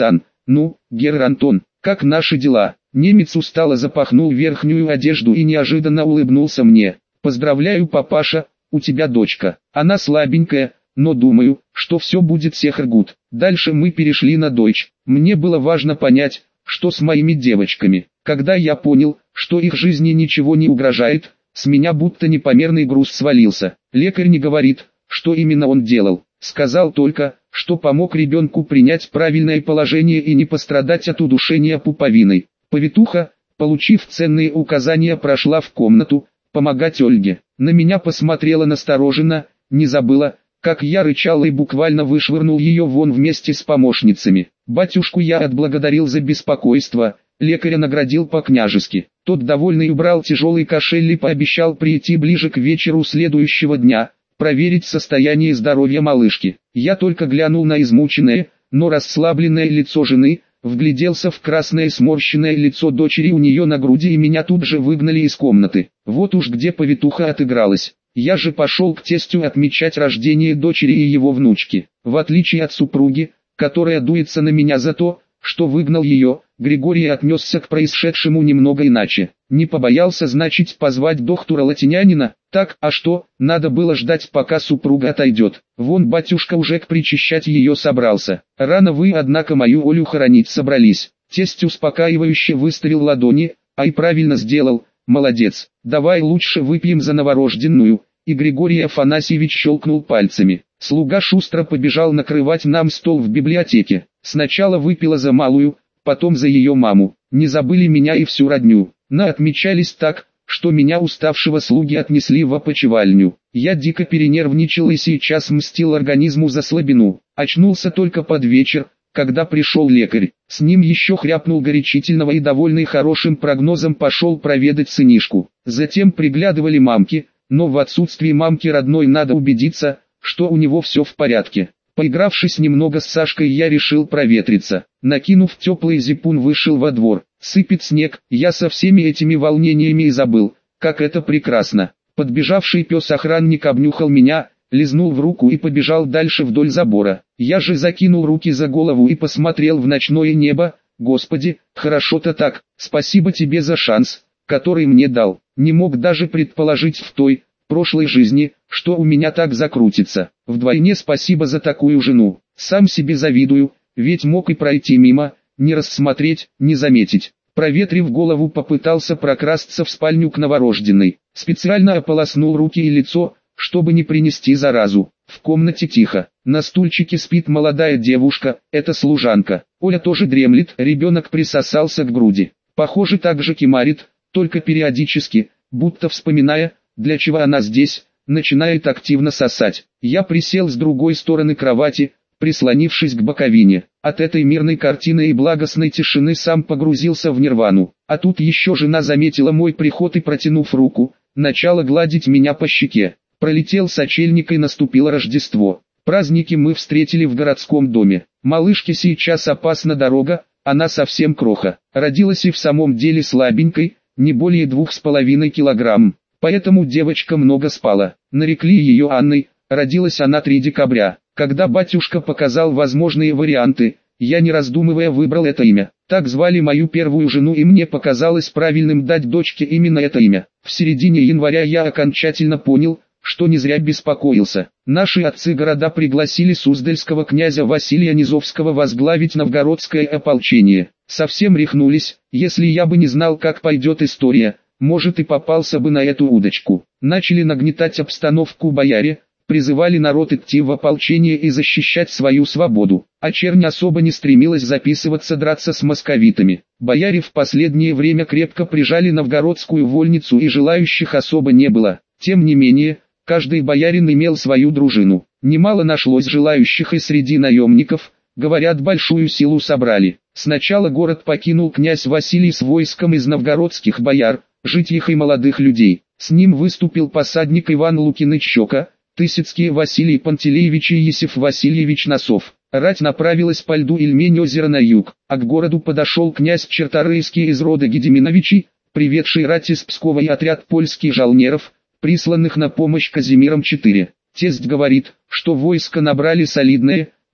«Ну, герр Антон, как наши дела?» Немец устало запахнул верхнюю одежду и неожиданно улыбнулся мне. «Поздравляю, папаша, у тебя дочка. Она слабенькая, но думаю, что все будет сехер-гуд». Дальше мы перешли на дойч. Мне было важно понять, что с моими девочками. Когда я понял, что их жизни ничего не угрожает, с меня будто непомерный груз свалился. Лекарь не говорит, что именно он делал. Сказал только, что помог ребенку принять правильное положение и не пострадать от удушения пуповиной. Повитуха, получив ценные указания, прошла в комнату, помогать Ольге. На меня посмотрела настороженно, не забыла, как я рычал и буквально вышвырнул ее вон вместе с помощницами. Батюшку я отблагодарил за беспокойство, лекаря наградил по-княжески. Тот довольный убрал тяжелый кошель и пообещал прийти ближе к вечеру следующего дня, проверить состояние здоровья малышки. Я только глянул на измученное, но расслабленное лицо жены, вгляделся в красное сморщенное лицо дочери у нее на груди, и меня тут же выгнали из комнаты. Вот уж где повитуха отыгралась. Я же пошел к тестю отмечать рождение дочери и его внучки. В отличие от супруги, которая дуется на меня за то, что выгнал ее, Григорий отнесся к происшедшему немного иначе. Не побоялся, значит, позвать доктора Латинянина. Так, а что, надо было ждать, пока супруга отойдет. Вон батюшка уже к причащать ее собрался. Рано вы, однако, мою Олю хоронить собрались. Тесть успокаивающе выставил ладони, а и правильно сделал, молодец. Давай лучше выпьем за новорожденную. И Григорий Афанасьевич щелкнул пальцами. Слуга шустро побежал накрывать нам стол в библиотеке. Сначала выпила за малую, потом за ее маму. Не забыли меня и всю родню. На отмечались так, что меня уставшего слуги отнесли в опочивальню. Я дико перенервничал и сейчас мстил организму за слабину. Очнулся только под вечер, когда пришел лекарь. С ним еще хряпнул горячительного и, довольный хорошим прогнозом, пошел проведать сынишку. Затем приглядывали мамки, но в отсутствии мамки родной надо убедиться, что у него все в порядке. Поигравшись немного с Сашкой, я решил проветриться. Накинув теплый зипун, вышел во двор. Сыпет снег, я со всеми этими волнениями и забыл, как это прекрасно. Подбежавший пес-охранник обнюхал меня, лизнул в руку и побежал дальше вдоль забора. Я же закинул руки за голову и посмотрел в ночное небо. Господи, хорошо-то так, спасибо тебе за шанс, который мне дал. Не мог даже предположить в той, прошлой жизни, что у меня так закрутится. Вдвойне спасибо за такую жену. Сам себе завидую, ведь мог и пройти мимо, не рассмотреть, не заметить. Проветрив голову, попытался прокрасться в спальню к новорожденной. Специально ополоснул руки и лицо, чтобы не принести заразу. В комнате тихо. На стульчике спит молодая девушка, это служанка. Оля тоже дремлет, ребенок присосался к груди. Похоже, так же кимарит, только периодически, будто вспоминая, для чего она здесь, начинает активно сосать. Я присел с другой стороны кровати, прислонившись к боковине. От этой мирной картины и благостной тишины сам погрузился в нирвану. А тут еще жена заметила мой приход и, протянув руку, начала гладить меня по щеке. Пролетел сочельник и наступило Рождество. Праздники мы встретили в городском доме. Малышке сейчас опасна дорога, она совсем кроха. Родилась и в самом деле слабенькой, не более двух с половиной килограмм. Поэтому девочка много спала. Нарекли ее Анной, родилась она третьего декабря. Когда батюшка показал возможные варианты, я не раздумывая выбрал это имя. Так звали мою первую жену, и мне показалось правильным дать дочке именно это имя. В середине января я окончательно понял, что не зря беспокоился. Наши отцы города пригласили суздальского князя Василия Низовского возглавить новгородское ополчение. Совсем рехнулись, если я бы не знал, как пойдет история, может и попался бы на эту удочку. Начали нагнетать обстановку бояре, призывали народ идти в ополчение и защищать свою свободу. А чернь особо не стремилась записываться драться с московитами. Бояре в последнее время крепко прижали новгородскую вольницу, и желающих особо не было. Тем не менее, каждый боярин имел свою дружину. Немало нашлось желающих и среди наемников, говорят, большую силу собрали. Сначала город покинул князь Василий с войском из новгородских бояр, житьих и молодых людей. С ним выступил посадник Иван Лукиныч Щека, Тысяцкие Василий Пантелеевич и Есиф Васильевич Носов. Рать направилась по льду Ильмень-озера на юг, а к городу подошел князь Черторийский из рода Гедеминовичей, приведший рать из Пскова и отряд польских жалнеров, присланных на помощь Казимиром четыре. Тесть говорит, что войско набрали солидное,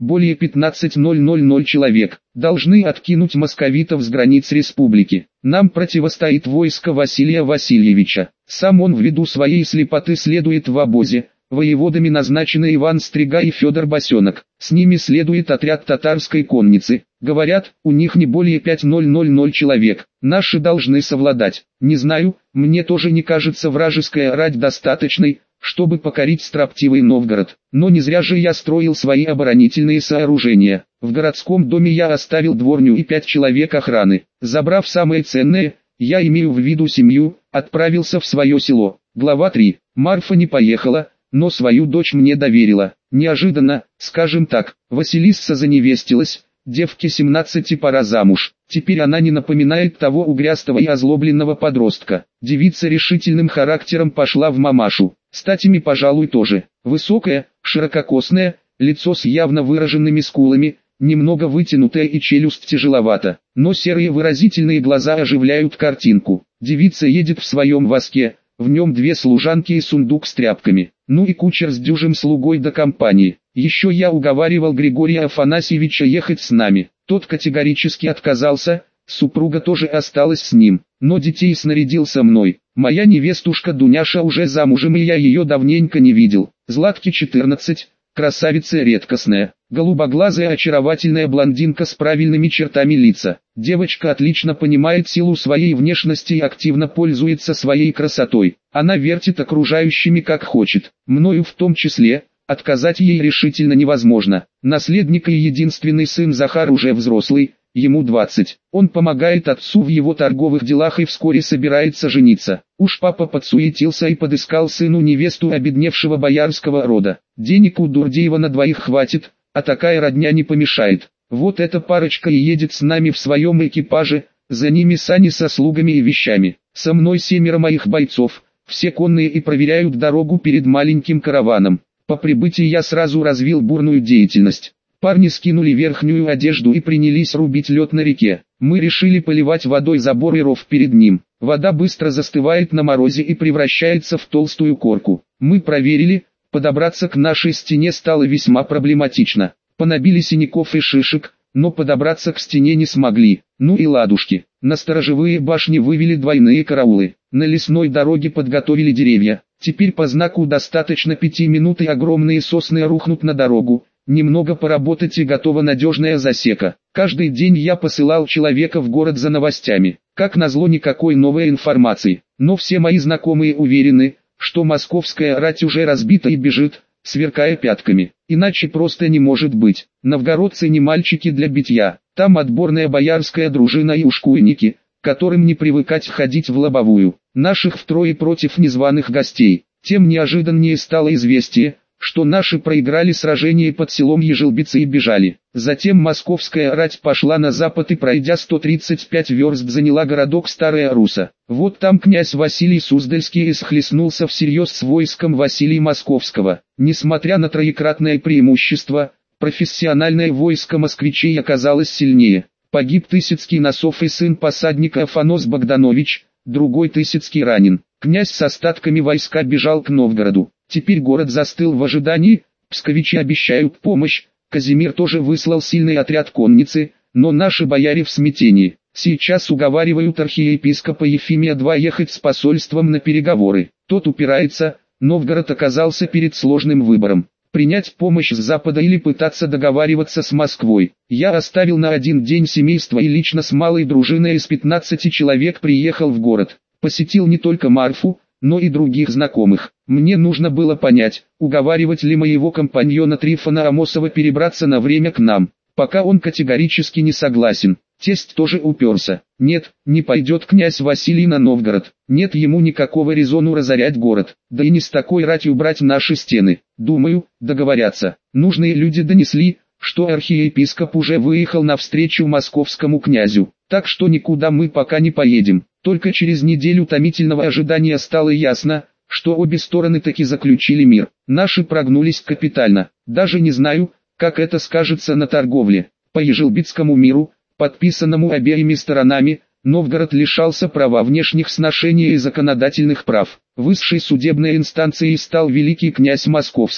более пятнадцать тысяч человек, должны откинуть московитов с границ республики. Нам противостоит войско Василия Васильевича. Сам он ввиду своей слепоты следует в обозе. Воеводами назначены Иван Стрига и Федор Босенок. С ними следует отряд татарской конницы. Говорят, у них не более пять тысяч человек. Наши должны совладать. Не знаю, мне тоже не кажется вражеская рать достаточной, чтобы покорить строптивый Новгород. Но не зря же я строил свои оборонительные сооружения. В городском доме я оставил дворню и пять человек охраны. Забрав самое ценное, я имею в виду семью, отправился в свое село. Глава три. Марфа не поехала, но свою дочь мне доверила. Неожиданно, скажем так, Василисса заневестилась, девке семнадцати пора замуж. Теперь она не напоминает того угрястого и озлобленного подростка. Девица решительным характером пошла в мамашу. Статями, пожалуй, тоже. Высокая, ширококосная, лицо с явно выраженными скулами, немного вытянутая и челюсть тяжеловата. Но серые выразительные глаза оживляют картинку. Девица едет в своем воске, в нем две служанки и сундук с тряпками. Ну и кучер с дюжим слугой до компании. Еще я уговаривал Григория Афанасьевича ехать с нами. Тот категорически отказался, супруга тоже осталась с ним. Но детей снарядил со мной. Моя невестушка Дуняша уже замужем, и я ее давненько не видел. Златке четырнадцать, красавица редкостная, голубоглазая очаровательная блондинка с правильными чертами лица. Девочка отлично понимает силу своей внешности и активно пользуется своей красотой. Она вертит окружающими как хочет, мною в том числе. Отказать ей решительно невозможно. Наследник и единственный сын Захар уже взрослый, ему двадцать. Он помогает отцу в его торговых делах и вскоре собирается жениться. Уж папа подсуетился и подыскал сыну невесту обедневшего боярского рода. Денег у Дурдеева на двоих хватит, а такая родня не помешает. Вот эта парочка и едет с нами в своем экипаже, за ними сани со слугами и вещами. Со мной семеро моих бойцов, все конные и проверяют дорогу перед маленьким караваном. По прибытии я сразу развил бурную деятельность. Парни скинули верхнюю одежду и принялись рубить лед на реке. Мы решили поливать водой забор и ров перед ним. Вода быстро застывает на морозе и превращается в толстую корку. Мы проверили, подобраться к нашей стене стало весьма проблематично. Понабили синяков и шишек, но подобраться к стене не смогли. Ну и ладушки. На сторожевые башни вывели двойные караулы. На лесной дороге подготовили деревья. Теперь по знаку достаточно пяти минут и огромные сосны рухнут на дорогу. Немного поработать и готова надежная засека. Каждый день я посылал человека в город за новостями. Как назло, никакой новой информации. Но все мои знакомые уверены, что московская рать уже разбита и бежит, сверкая пятками. Иначе просто не может быть. Новгородцы не мальчики для битья. Там отборная боярская дружина и ушкуйники, которым не привыкать ходить в лобовую. Наших втрое против незваных гостей. Тем неожиданнее стало известие, что наши проиграли сражение под селом Ежелбицы и бежали. Затем московская рать пошла на запад и, пройдя сто тридцать пять верст, заняла городок Старая Руса. Вот там князь Василий Суздальский и схлестнулся всерьез с войском Василия Московского. Несмотря на троекратное преимущество, профессиональное войско москвичей оказалось сильнее. Погиб Тысяцкий Носов и сын посадника Афанос Богданович, другой Тысяцкий ранен. Князь с остатками войска бежал к Новгороду. Теперь город застыл в ожидании, псковичи обещают помощь, Казимир тоже выслал сильный отряд конницы, но наши бояре в смятении. Сейчас уговаривают архиепископа Ефимия два ехать с посольством на переговоры. Тот упирается, Новгород оказался перед сложным выбором. Принять помощь с запада или пытаться договариваться с Москвой. Я оставил на один день семейство и лично с малой дружиной из пятнадцати человек приехал в город. Посетил не только Марфу, но и других знакомых. Мне нужно было понять, уговаривать ли моего компаньона Трифона Амосова перебраться на время к нам. Пока он категорически не согласен. Тесть тоже уперся. Нет, не пойдет князь Василий на Новгород. Нет ему никакого резону разорять город. Да и не с такой ратью брать наши стены. Думаю, договорятся. Нужные люди донесли, что архиепископ уже выехал навстречу московскому князю. Так что никуда мы пока не поедем. Только через неделю томительного ожидания стало ясно, что обе стороны таки заключили мир. Наши прогнулись капитально. Даже не знаю, как это скажется на торговле. По Ежелбицкому миру, подписанному обеими сторонами, Новгород лишался права внешних сношений и законодательных прав. Высшей судебной инстанцией стал великий князь Московский.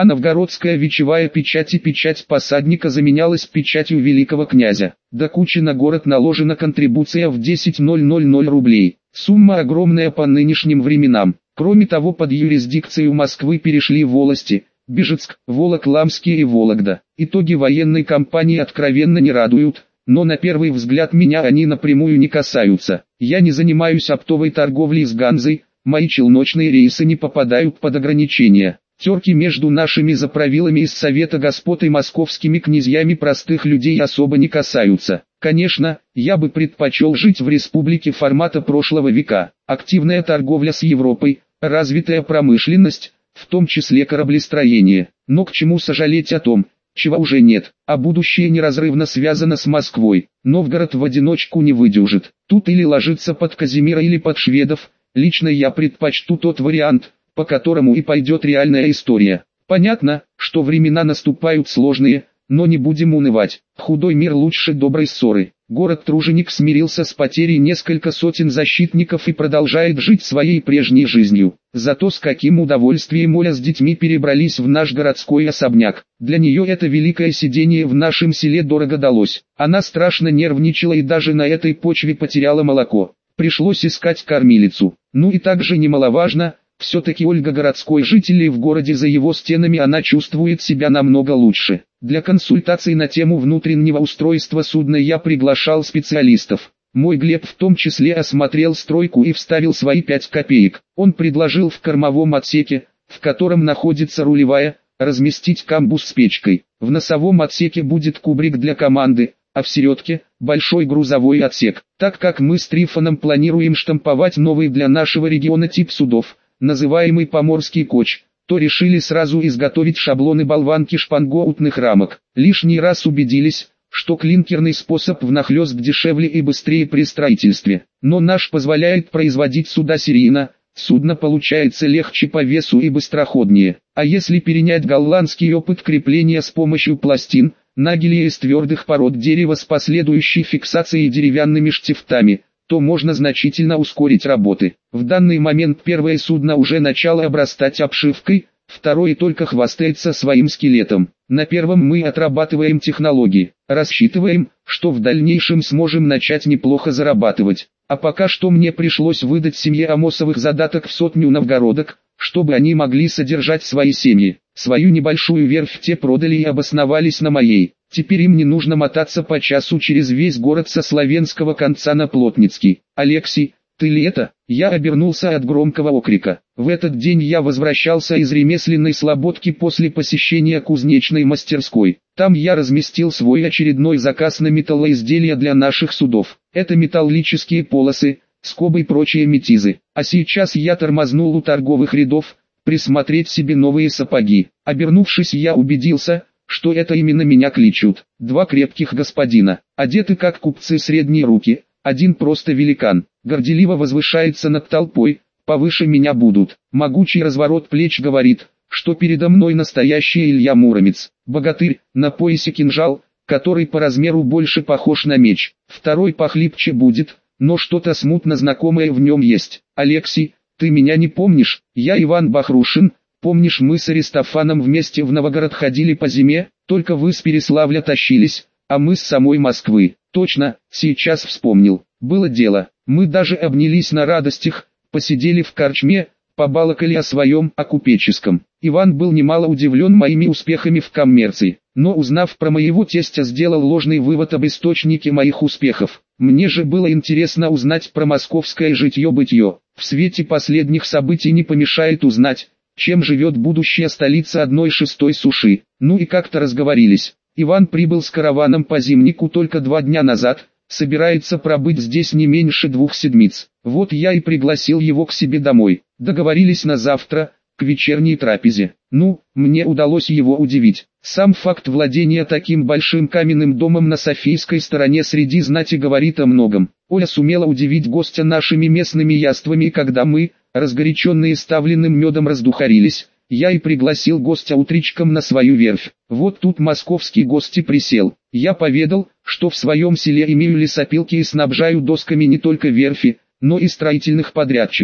а новгородская вечевая печать и печать посадника заменялась печатью великого князя. До кучи на город наложена контрибуция в десять тысяч рублей. Сумма огромная по нынешним временам. Кроме того, под юрисдикцию Москвы перешли волости – Бежецк, Волоколамский и Вологда. Итоги военной кампании откровенно не радуют, но на первый взгляд меня они напрямую не касаются. Я не занимаюсь оптовой торговлей с Ганзой, мои челночные рейсы не попадают под ограничения. Терки между нашими заправилами из Совета Господ и московскими князьями простых людей особо не касаются. Конечно, я бы предпочел жить в республике формата прошлого века. Активная торговля с Европой, развитая промышленность, в том числе кораблестроение. Но к чему сожалеть о том, чего уже нет, а будущее неразрывно связано с Москвой. Новгород в одиночку не выдержит. Тут или ложится под Казимира или под шведов. Лично я предпочту тот вариант, по которому и пойдет реальная история. Понятно, что времена наступают сложные, но не будем унывать. Худой мир лучше доброй ссоры. Город-труженик смирился с потерей несколько сотен защитников и продолжает жить своей прежней жизнью. Зато с каким удовольствием Оля с детьми перебрались в наш городской особняк. Для нее это великое сидение в нашем селе дорого далось. Она страшно нервничала и даже на этой почве потеряла молоко. Пришлось искать кормилицу. Ну и также немаловажно, все-таки Ольга городской житель, и в городе за его стенами она чувствует себя намного лучше. Для консультаций на тему внутреннего устройства судна я приглашал специалистов. Мой Глеб в том числе осмотрел стройку и вставил свои пять копеек. Он предложил в кормовом отсеке, в котором находится рулевая, разместить камбуз с печкой. В носовом отсеке будет кубрик для команды, а в середке – большой грузовой отсек. Так как мы с Трифоном планируем штамповать новый для нашего региона тип судов, называемый поморский коч, то решили сразу изготовить шаблоны болванки шпангоутных рамок. Лишний раз убедились, что клинкерный способ внахлёст дешевле и быстрее при строительстве. Но наш позволяет производить суда серийно, судно получается легче по весу и быстроходнее. А если перенять голландский опыт крепления с помощью пластин, нагелей из твердых пород дерева с последующей фиксацией деревянными штифтами, то можно значительно ускорить работы. В данный момент первое судно уже начало обрастать обшивкой, второе только хвастается своим скелетом. На первом мы отрабатываем технологии, рассчитываем, что в дальнейшем сможем начать неплохо зарабатывать. А пока что мне пришлось выдать семье Амосовых задаток в сотню новгородок, чтобы они могли содержать свои семьи. Свою небольшую верфь те продали и обосновались на моей. Теперь им не нужно мотаться по часу через весь город со славянского конца на Плотницкий. «Алексей, ты ли это?» Я обернулся от громкого окрика. В этот день я возвращался из ремесленной слободки после посещения кузнечной мастерской. Там я разместил свой очередной заказ на металлоизделия для наших судов. Это металлические полосы, скобы и прочие метизы. А сейчас я тормознул у торговых рядов, присмотреть себе новые сапоги. Обернувшись, я убедился, что это именно меня кличут. Два крепких господина, одеты как купцы средней руки, один просто великан, горделиво возвышается над толпой, повыше меня будут. Могучий разворот плеч говорит, что передо мной настоящий Илья Муромец. Богатырь, на поясе кинжал, который по размеру больше похож на меч. Второй похлипче будет, но что-то смутно знакомое в нем есть. «Алексей, ты меня не помнишь? Я Иван Бахрушин. Помнишь, мы с Аристофаном вместе в Новгород ходили по зиме, только вы с Переславля тащились, а мы с самой Москвы». «Точно, сейчас вспомнил. Было дело. Мы даже обнялись на радостях, посидели в корчме, побалакали о своем, о купеческом». Иван был немало удивлен моими успехами в коммерции, но узнав про моего тестя, сделал ложный вывод об источнике моих успехов. Мне же было интересно узнать про московское житье-бытие. В свете последних событий не помешает узнать, чем живет будущая столица одной шестой суши. Ну и как-то разговорились. Иван прибыл с караваном по Зимнику только два дня назад, собирается пробыть здесь не меньше двух седмиц. Вот я и пригласил его к себе домой. Договорились на завтра, к вечерней трапезе. Ну, мне удалось его удивить. Сам факт владения таким большим каменным домом на Софийской стороне среди знати говорит о многом. Оля сумела удивить гостя нашими местными яствами, и когда мы, разгоряченные ставленным медом, раздухарились, я и пригласил гостя утречком на свою верфь. Вот тут московский гость и присел. Я поведал, что в своем селе имею лесопилки и снабжаю досками не только верфи, но и строительных подрядчиков.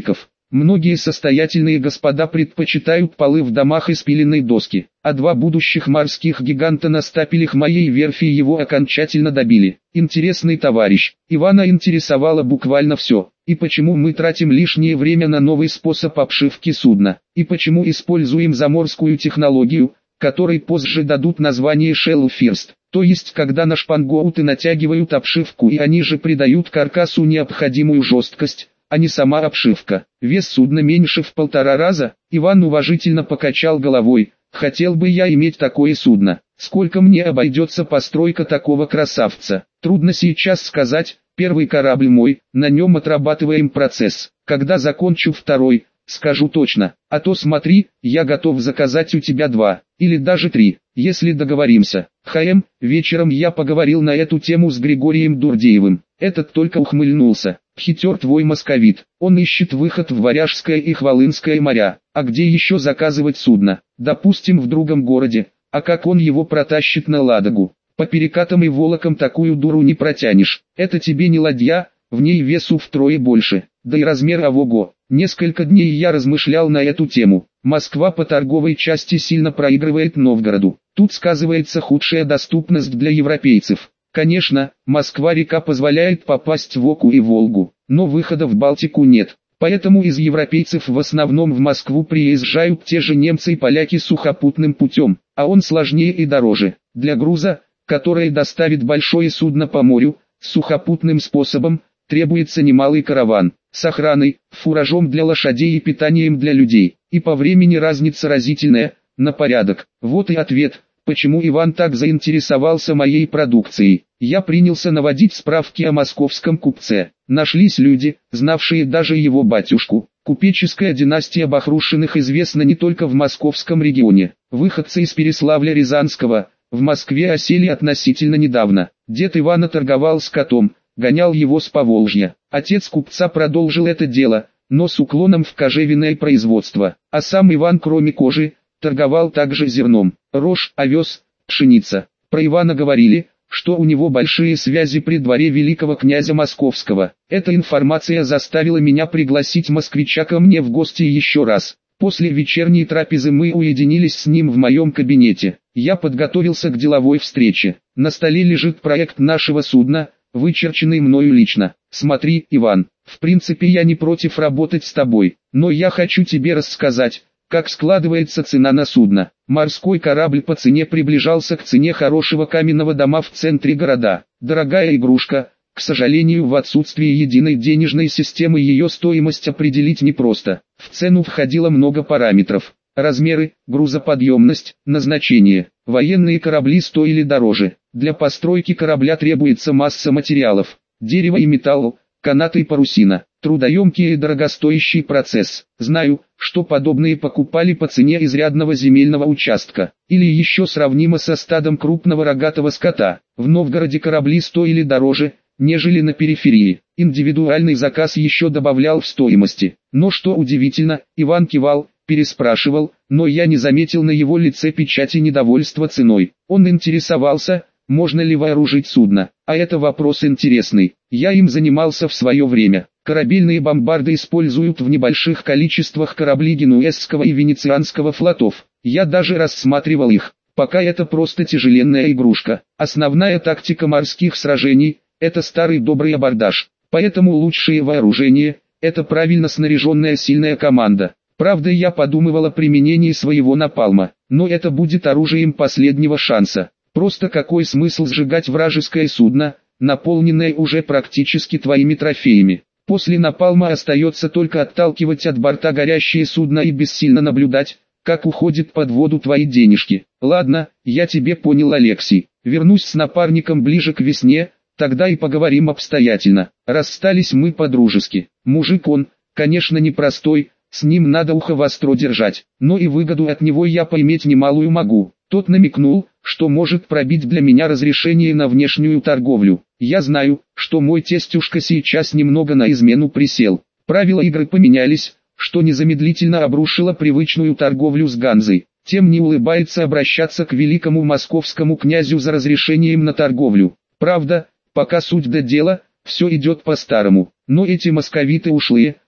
Многие состоятельные господа предпочитают полы в домах из пиленной доски, а два будущих морских гиганта на стапелях моей верфи его окончательно добили. Интересный товарищ, Ивана интересовало буквально все. И почему мы тратим лишнее время на новый способ обшивки судна? И почему используем заморскую технологию, которой позже дадут название Shell First? То есть когда на шпангоуты натягивают обшивку и они же придают каркасу необходимую жесткость, а не сама обшивка. Вес судна меньше в полтора раза. Иван уважительно покачал головой. Хотел бы я иметь такое судно. Сколько мне обойдется постройка такого красавца? Трудно сейчас сказать. Первый корабль мой, на нем отрабатываем процесс. Когда закончу второй, скажу точно. А то смотри, я готов заказать у тебя два, или даже три, если договоримся. ХМ, вечером я поговорил на эту тему с Григорием Дурдеевым. Этот только ухмыльнулся. Хитер твой московит, он ищет выход в Варяжское и Хвалынское моря. А где еще заказывать судно? Допустим в другом городе. А как он его протащит на Ладогу? По перекатам и волокам такую дуру не протянешь. Это тебе не ладья, в ней весу втрое больше. Да и размер ого-го. Несколько дней я размышлял на эту тему. Москва по торговой части сильно проигрывает Новгороду. Тут сказывается худшая доступность для европейцев. Конечно, Москва-река позволяет попасть в Оку и Волгу, но выхода в Балтику нет. Поэтому из европейцев в основном в Москву приезжают те же немцы и поляки сухопутным путем, а он сложнее и дороже. Для груза, который доставит большое судно по морю, сухопутным способом, требуется немалый караван, с охраной, фуражом для лошадей и питанием для людей. И по времени разница разительная, на порядок. Вот и ответ, почему Иван так заинтересовался моей продукцией. Я принялся наводить справки о московском купце. Нашлись люди, знавшие даже его батюшку. Купеческая династия Бахрушиных известна не только в московском регионе. Выходцы из Переславля-Рязанского в Москве осели относительно недавно. Дед Ивана торговал скотом, гонял его с Поволжья. Отец купца продолжил это дело, но с уклоном в кожевенное производство. А сам Иван, кроме кожи, торговал также зерном, рожь, овес, пшеница. Про Ивана говорили, что у него большие связи при дворе великого князя Московского. Эта информация заставила меня пригласить москвича ко мне в гости еще раз. После вечерней трапезы мы уединились с ним в моем кабинете. Я подготовился к деловой встрече. На столе лежит проект нашего судна, вычерченный мною лично. Смотри, Иван, в принципе я не против работать с тобой, но я хочу тебе рассказать, как складывается цена на судно. Морской корабль по цене приближался к цене хорошего каменного дома в центре города. Дорогая игрушка, к сожалению, в отсутствии единой денежной системы ее стоимость определить непросто. В цену входило много параметров. Размеры, грузоподъемность, назначение. Военные корабли стоили дороже. Для постройки корабля требуется масса материалов. Дерево и металл, канаты и парусина. Трудоемкий и дорогостоящий процесс. Знаю, что подобные покупали по цене изрядного земельного участка, или еще сравнимо со стадом крупного рогатого скота. В Новгороде корабли стоили дороже, нежели на периферии. Индивидуальный заказ еще добавлял в стоимости. Но что удивительно, Иван кивал, переспрашивал, но я не заметил на его лице печати недовольства ценой. Он интересовался, можно ли вооружить судно, а это вопрос интересный. Я им занимался в свое время. Корабельные бомбарды используют в небольших количествах корабли Генуэзского и Венецианского флотов. Я даже рассматривал их, пока это просто тяжеленная игрушка. Основная тактика морских сражений – это старый добрый абордаж. Поэтому лучшее вооружение – это правильно снаряженная сильная команда. Правда, я подумывал о применении своего напалма, но это будет оружием последнего шанса. Просто какой смысл сжигать вражеское судно, наполненное уже практически твоими трофеями? После напалма остается только отталкивать от борта горящее судно и бессильно наблюдать, как уходит под воду твои денежки. Ладно, я тебе понял, Алексей. Вернусь с напарником ближе к весне, тогда и поговорим обстоятельно. Расстались мы по-дружески. Мужик он, конечно, непростой, с ним надо ухо востро держать, но и выгоду от него я поиметь немалую могу. Тот намекнул, что может пробить для меня разрешение на внешнюю торговлю. Я знаю, что мой тестюшка сейчас немного на измену присел. Правила игры поменялись, что незамедлительно обрушило привычную торговлю с Ганзой. Тем не улыбается обращаться к великому московскому князю за разрешением на торговлю. Правда, пока суть до дела, все идет по-старому. Но эти московиты ушлые,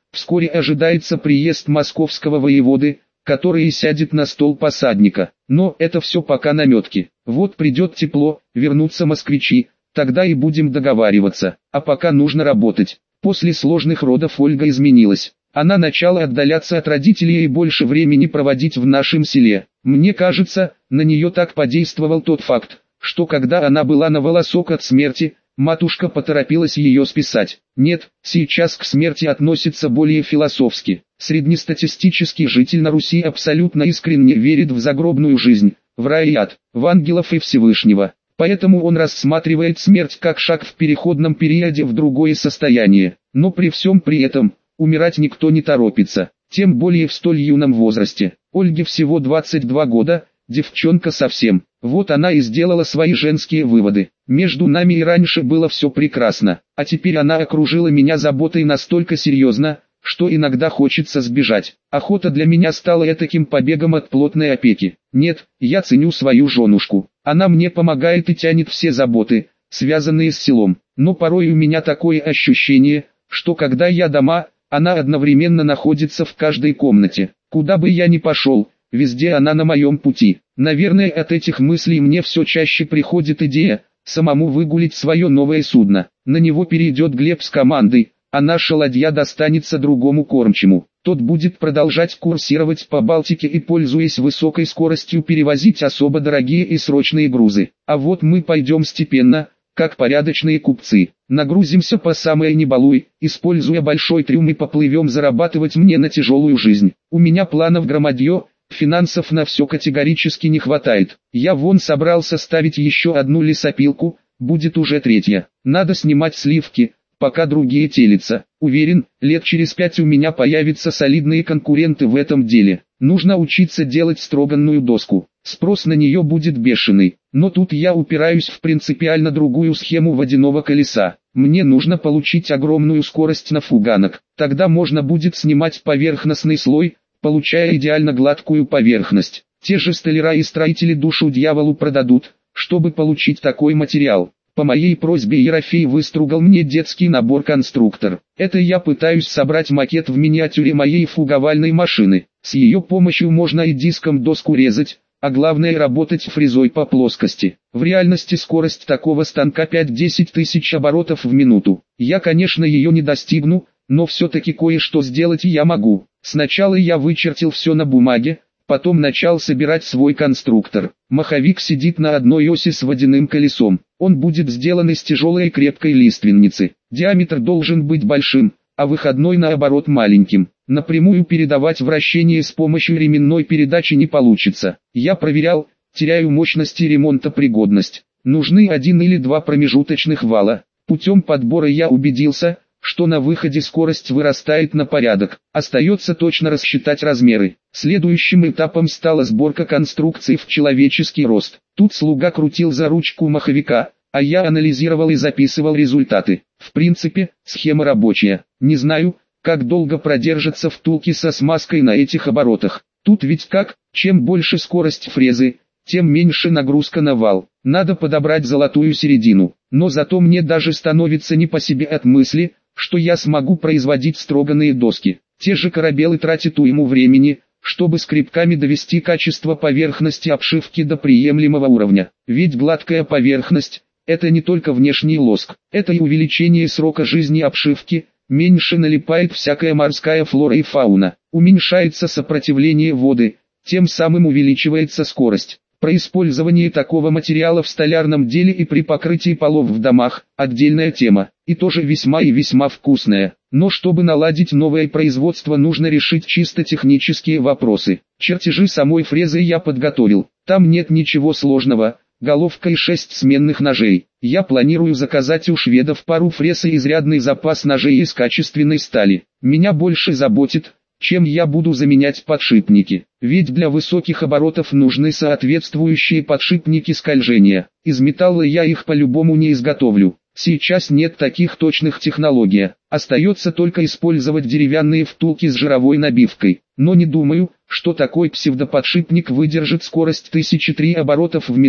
Вскоре ожидается приезд московского воеводы, который сядет на стол посадника. Но это все пока наметки. Вот придет тепло, вернутся москвичи, тогда и будем договариваться. А пока нужно работать. После сложных родов Ольга изменилась. Она начала отдаляться от родителей и больше времени проводить в нашем селе. Мне кажется, на нее так подействовал тот факт, что когда она была на волосок от смерти, матушка поторопилась ее списать. Нет, сейчас к смерти относится более философски. Среднестатистический житель на Руси абсолютно искренне верит в загробную жизнь, в рай и ад, в ангелов и Всевышнего. Поэтому он рассматривает смерть как шаг в переходном периоде в другое состояние. Но при всем при этом, умирать никто не торопится, тем более в столь юном возрасте. Ольге всего двадцать два года, девчонка совсем. Вот она и сделала свои женские выводы. Между нами и раньше было все прекрасно, а теперь она окружила меня заботой настолько серьезно, что иногда хочется сбежать. Охота для меня стала этаким побегом от плотной опеки. Нет, я ценю свою женушку. Она мне помогает и тянет все заботы, связанные с селом. Но порой у меня такое ощущение, что когда я дома, она одновременно находится в каждой комнате. Куда бы я ни пошел, везде она на моем пути. Наверное, от этих мыслей мне все чаще приходит идея самому выгулить свое новое судно. На него перейдет Глеб с командой, а наша ладья достанется другому кормчему. Тот будет продолжать курсировать по Балтике и, пользуясь высокой скоростью, перевозить особо дорогие и срочные грузы. А вот мы пойдем степенно, как порядочные купцы. Нагрузимся по самое не балуй, используя большой трюм, и поплывем зарабатывать мне на тяжелую жизнь. У меня планов громадье, финансов на все категорически не хватает. Я вон собрался ставить еще одну лесопилку, будет уже третья. Надо снимать сливки, пока другие телятся. Уверен, лет через пять у меня появятся солидные конкуренты в этом деле. Нужно учиться делать строганную доску. Спрос на нее будет бешеный. Но тут я упираюсь в принципиально другую схему водяного колеса. Мне нужно получить огромную скорость на фуганок. Тогда можно будет снимать поверхностный слой, получая идеально гладкую поверхность. Те же столяра и строители душу дьяволу продадут, чтобы получить такой материал. По моей просьбе Ерофей выстругал мне детский набор-конструктор. Это я пытаюсь собрать макет в миниатюре моей фуговальной машины. С ее помощью можно и диском доску резать, а главное работать фрезой по плоскости. В реальности скорость такого станка пять-десять тысяч оборотов в минуту. Я, конечно, ее не достигну, но все-таки кое-что сделать я могу. Сначала я вычертил все на бумаге, потом начал собирать свой конструктор. Маховик сидит на одной оси с водяным колесом. Он будет сделан из тяжелой и крепкой лиственницы. Диаметр должен быть большим, а выходной наоборот маленьким. Напрямую передавать вращение с помощью ременной передачи не получится. Я проверял, теряю мощность и ремонтопригодность. Нужны один или два промежуточных вала. Путем подбора я убедился, что на выходе скорость вырастает на порядок. Остается точно рассчитать размеры. Следующим этапом стала сборка конструкции в человеческий рост. Тут слуга крутил за ручку маховика, а я анализировал и записывал результаты. В принципе, схема рабочая. Не знаю, как долго продержится втулки со смазкой на этих оборотах. Тут ведь как, чем больше скорость фрезы, тем меньше нагрузка на вал. Надо подобрать золотую середину. Но зато мне даже становится не по себе от мысли, что я смогу производить строганные доски. Те же корабелы тратят уйму времени, чтобы скребками довести качество поверхности обшивки до приемлемого уровня. Ведь гладкая поверхность – это не только внешний лоск, это и увеличение срока жизни обшивки, меньше налипает всякая морская флора и фауна, уменьшается сопротивление воды, тем самым увеличивается скорость. Про использование такого материала в столярном деле и при покрытии полов в домах – отдельная тема, и тоже весьма и весьма вкусная. Но чтобы наладить новое производство, нужно решить чисто технические вопросы. Чертежи самой фрезы я подготовил, там нет ничего сложного, головка и шесть сменных ножей. Я планирую заказать у шведов пару фрез и изрядный запас ножей из качественной стали. Меня больше заботит, чем я буду заменять подшипники. Ведь для высоких оборотов нужны соответствующие подшипники скольжения. Из металла я их по-любому не изготовлю. Сейчас нет таких точных технологий. Остается только использовать деревянные втулки с жировой набивкой. Но не думаю, что такой псевдоподшипник выдержит скорость тысячи три оборотов в минуту.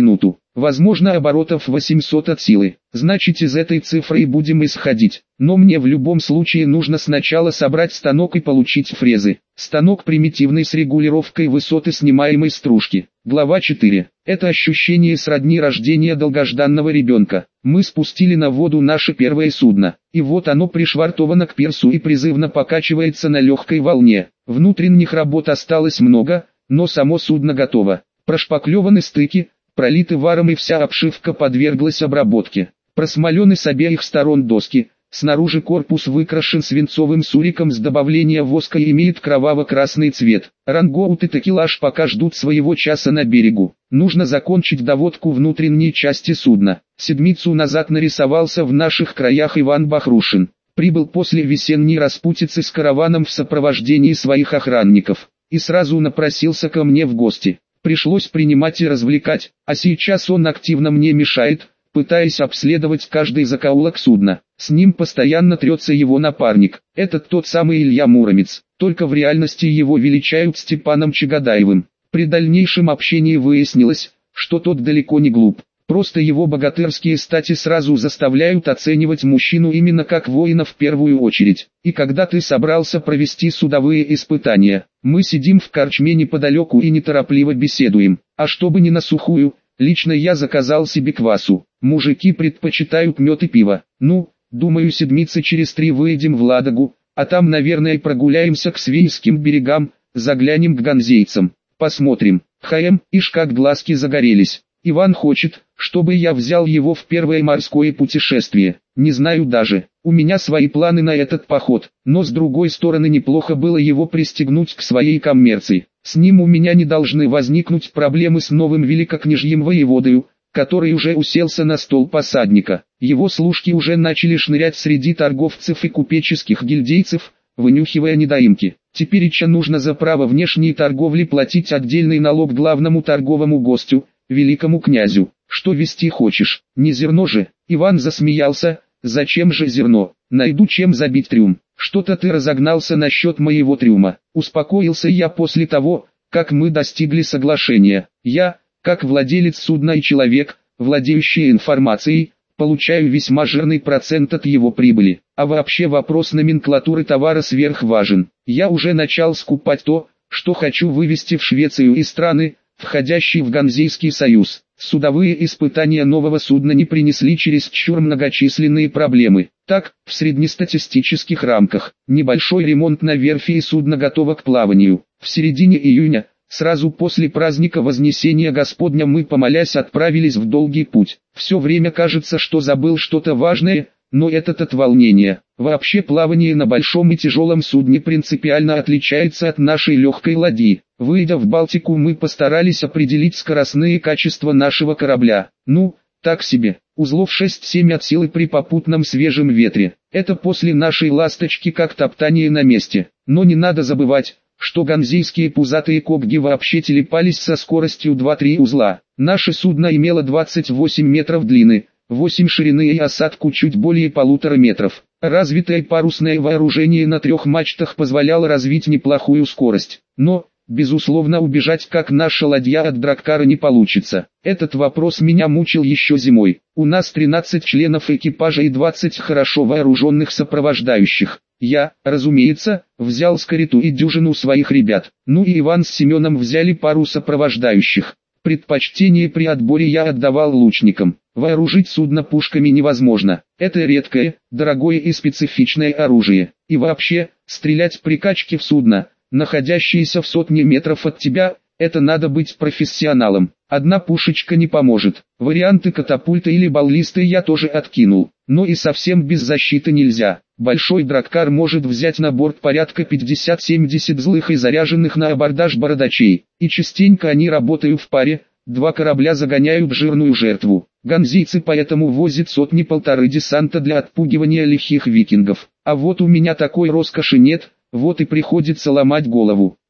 Возможно, оборотов восемьсот от силы. Значит, из этой цифры и будем исходить. Но мне в любом случае нужно сначала собрать станок и получить фрезы. Станок примитивный с регулировкой высоты снимаемой стружки. Глава четыре. Это ощущение сродни рождения долгожданного ребенка. Мы спустили на воду наше первое судно. И вот оно пришвартовано к пирсу и призывно покачивается на легкой волне. Внутренних работ осталось много, но само судно готово. Прошпаклеваны стыки, пролиты варом и вся обшивка подверглась обработке. Просмолены с обеих сторон доски, снаружи корпус выкрашен свинцовым суриком с добавлением воска и имеет кроваво-красный цвет. Рангоут и такелаж пока ждут своего часа на берегу. Нужно закончить доводку внутренней части судна. Седмицу назад нарисовался в наших краях Иван Бахрушин. Прибыл после весенней распутицы с караваном в сопровождении своих охранников. И сразу напросился ко мне в гости. Пришлось принимать и развлекать, а сейчас он активно мне мешает, пытаясь обследовать каждый закоулок судна. С ним постоянно трется его напарник. Это тот самый Илья Муромец, только в реальности его величают Степаном Чагадаевым. При дальнейшем общении выяснилось, что тот далеко не глуп. Просто его богатырские стати сразу заставляют оценивать мужчину именно как воина в первую очередь. И когда ты собрался провести судовые испытания, мы сидим в корчме неподалеку и неторопливо беседуем. А чтобы не на сухую, лично я заказал себе квасу. Мужики предпочитают мед и пиво. Ну, думаю, седмицы через три выйдем в Ладогу, а там, наверное, прогуляемся к Свейским берегам, заглянем к ганзейцам. Посмотрим. ХМ, ишь как глазки загорелись. Иван хочет, чтобы я взял его в первое морское путешествие. Не знаю даже, у меня свои планы на этот поход, но с другой стороны неплохо было его пристегнуть к своей коммерции. С ним у меня не должны возникнуть проблемы с новым великокняжьим воеводою, который уже уселся на стол посадника. Его служки уже начали шнырять среди торговцев и купеческих гильдейцев, вынюхивая недоимки. Тепереча нужно за право внешней торговли платить отдельный налог главному торговому гостю, великому князю. Что вести хочешь, не зерно же? Иван засмеялся. Зачем же зерно? Найду чем забить трюм. Что-то ты разогнался насчет моего трюма. Успокоился я после того, как мы достигли соглашения. Я, как владелец судна и человек, владеющий информацией, получаю весьма жирный процент от его прибыли. А вообще вопрос номенклатуры товара сверхважен. Я уже начал скупать то, что хочу вывести в Швецию и страны, входящие в Ганзейский союз. Судовые испытания нового судна не принесли чересчур многочисленные проблемы. Так, в среднестатистических рамках, небольшой ремонт на верфи и судно готово к плаванию. В середине июня, сразу после праздника Вознесения Господня, мы, помолясь, отправились в долгий путь. Все время кажется, что забыл что-то важное, но это от волнения. Вообще плавание на большом и тяжелом судне принципиально отличается от нашей легкой ладьи. Выйдя в Балтику, мы постарались определить скоростные качества нашего корабля. Ну, так себе. Узлов шесть-семь от силы при попутном свежем ветре. Это после нашей ласточки как топтание на месте. Но не надо забывать, что ганзейские пузатые когги вообще телепались со скоростью два-три узла. Наше судно имело двадцать восемь метров длины, восемь ширины и осадку чуть более полутора метров. Развитое парусное вооружение на трех мачтах позволяло развить неплохую скорость. Но, безусловно, убежать как наша ладья от драккара не получится. Этот вопрос меня мучил еще зимой. У нас тринадцать членов экипажа и двадцать хорошо вооруженных сопровождающих. Я, разумеется, взял скориту и дюжину своих ребят. Ну и Иван с Семеном взяли пару сопровождающих. Предпочтение при отборе я отдавал лучникам. Вооружить судно пушками невозможно. Это редкое, дорогое и специфичное оружие. И вообще, стрелять при качке в судно, находящееся в сотне метров от тебя, это надо быть профессионалом. Одна пушечка не поможет. Варианты катапульта или баллисты я тоже откинул. Но и совсем без защиты нельзя. Большой драккар может взять на борт порядка пятьдесят-семьдесят злых и заряженных на абордаж бородачей. И частенько они работают в паре, два корабля загоняют жирную жертву. Ганзийцы поэтому возят сотни-полторы десанта для отпугивания лихих викингов. А вот у меня такой роскоши нет, вот и приходится ломать голову.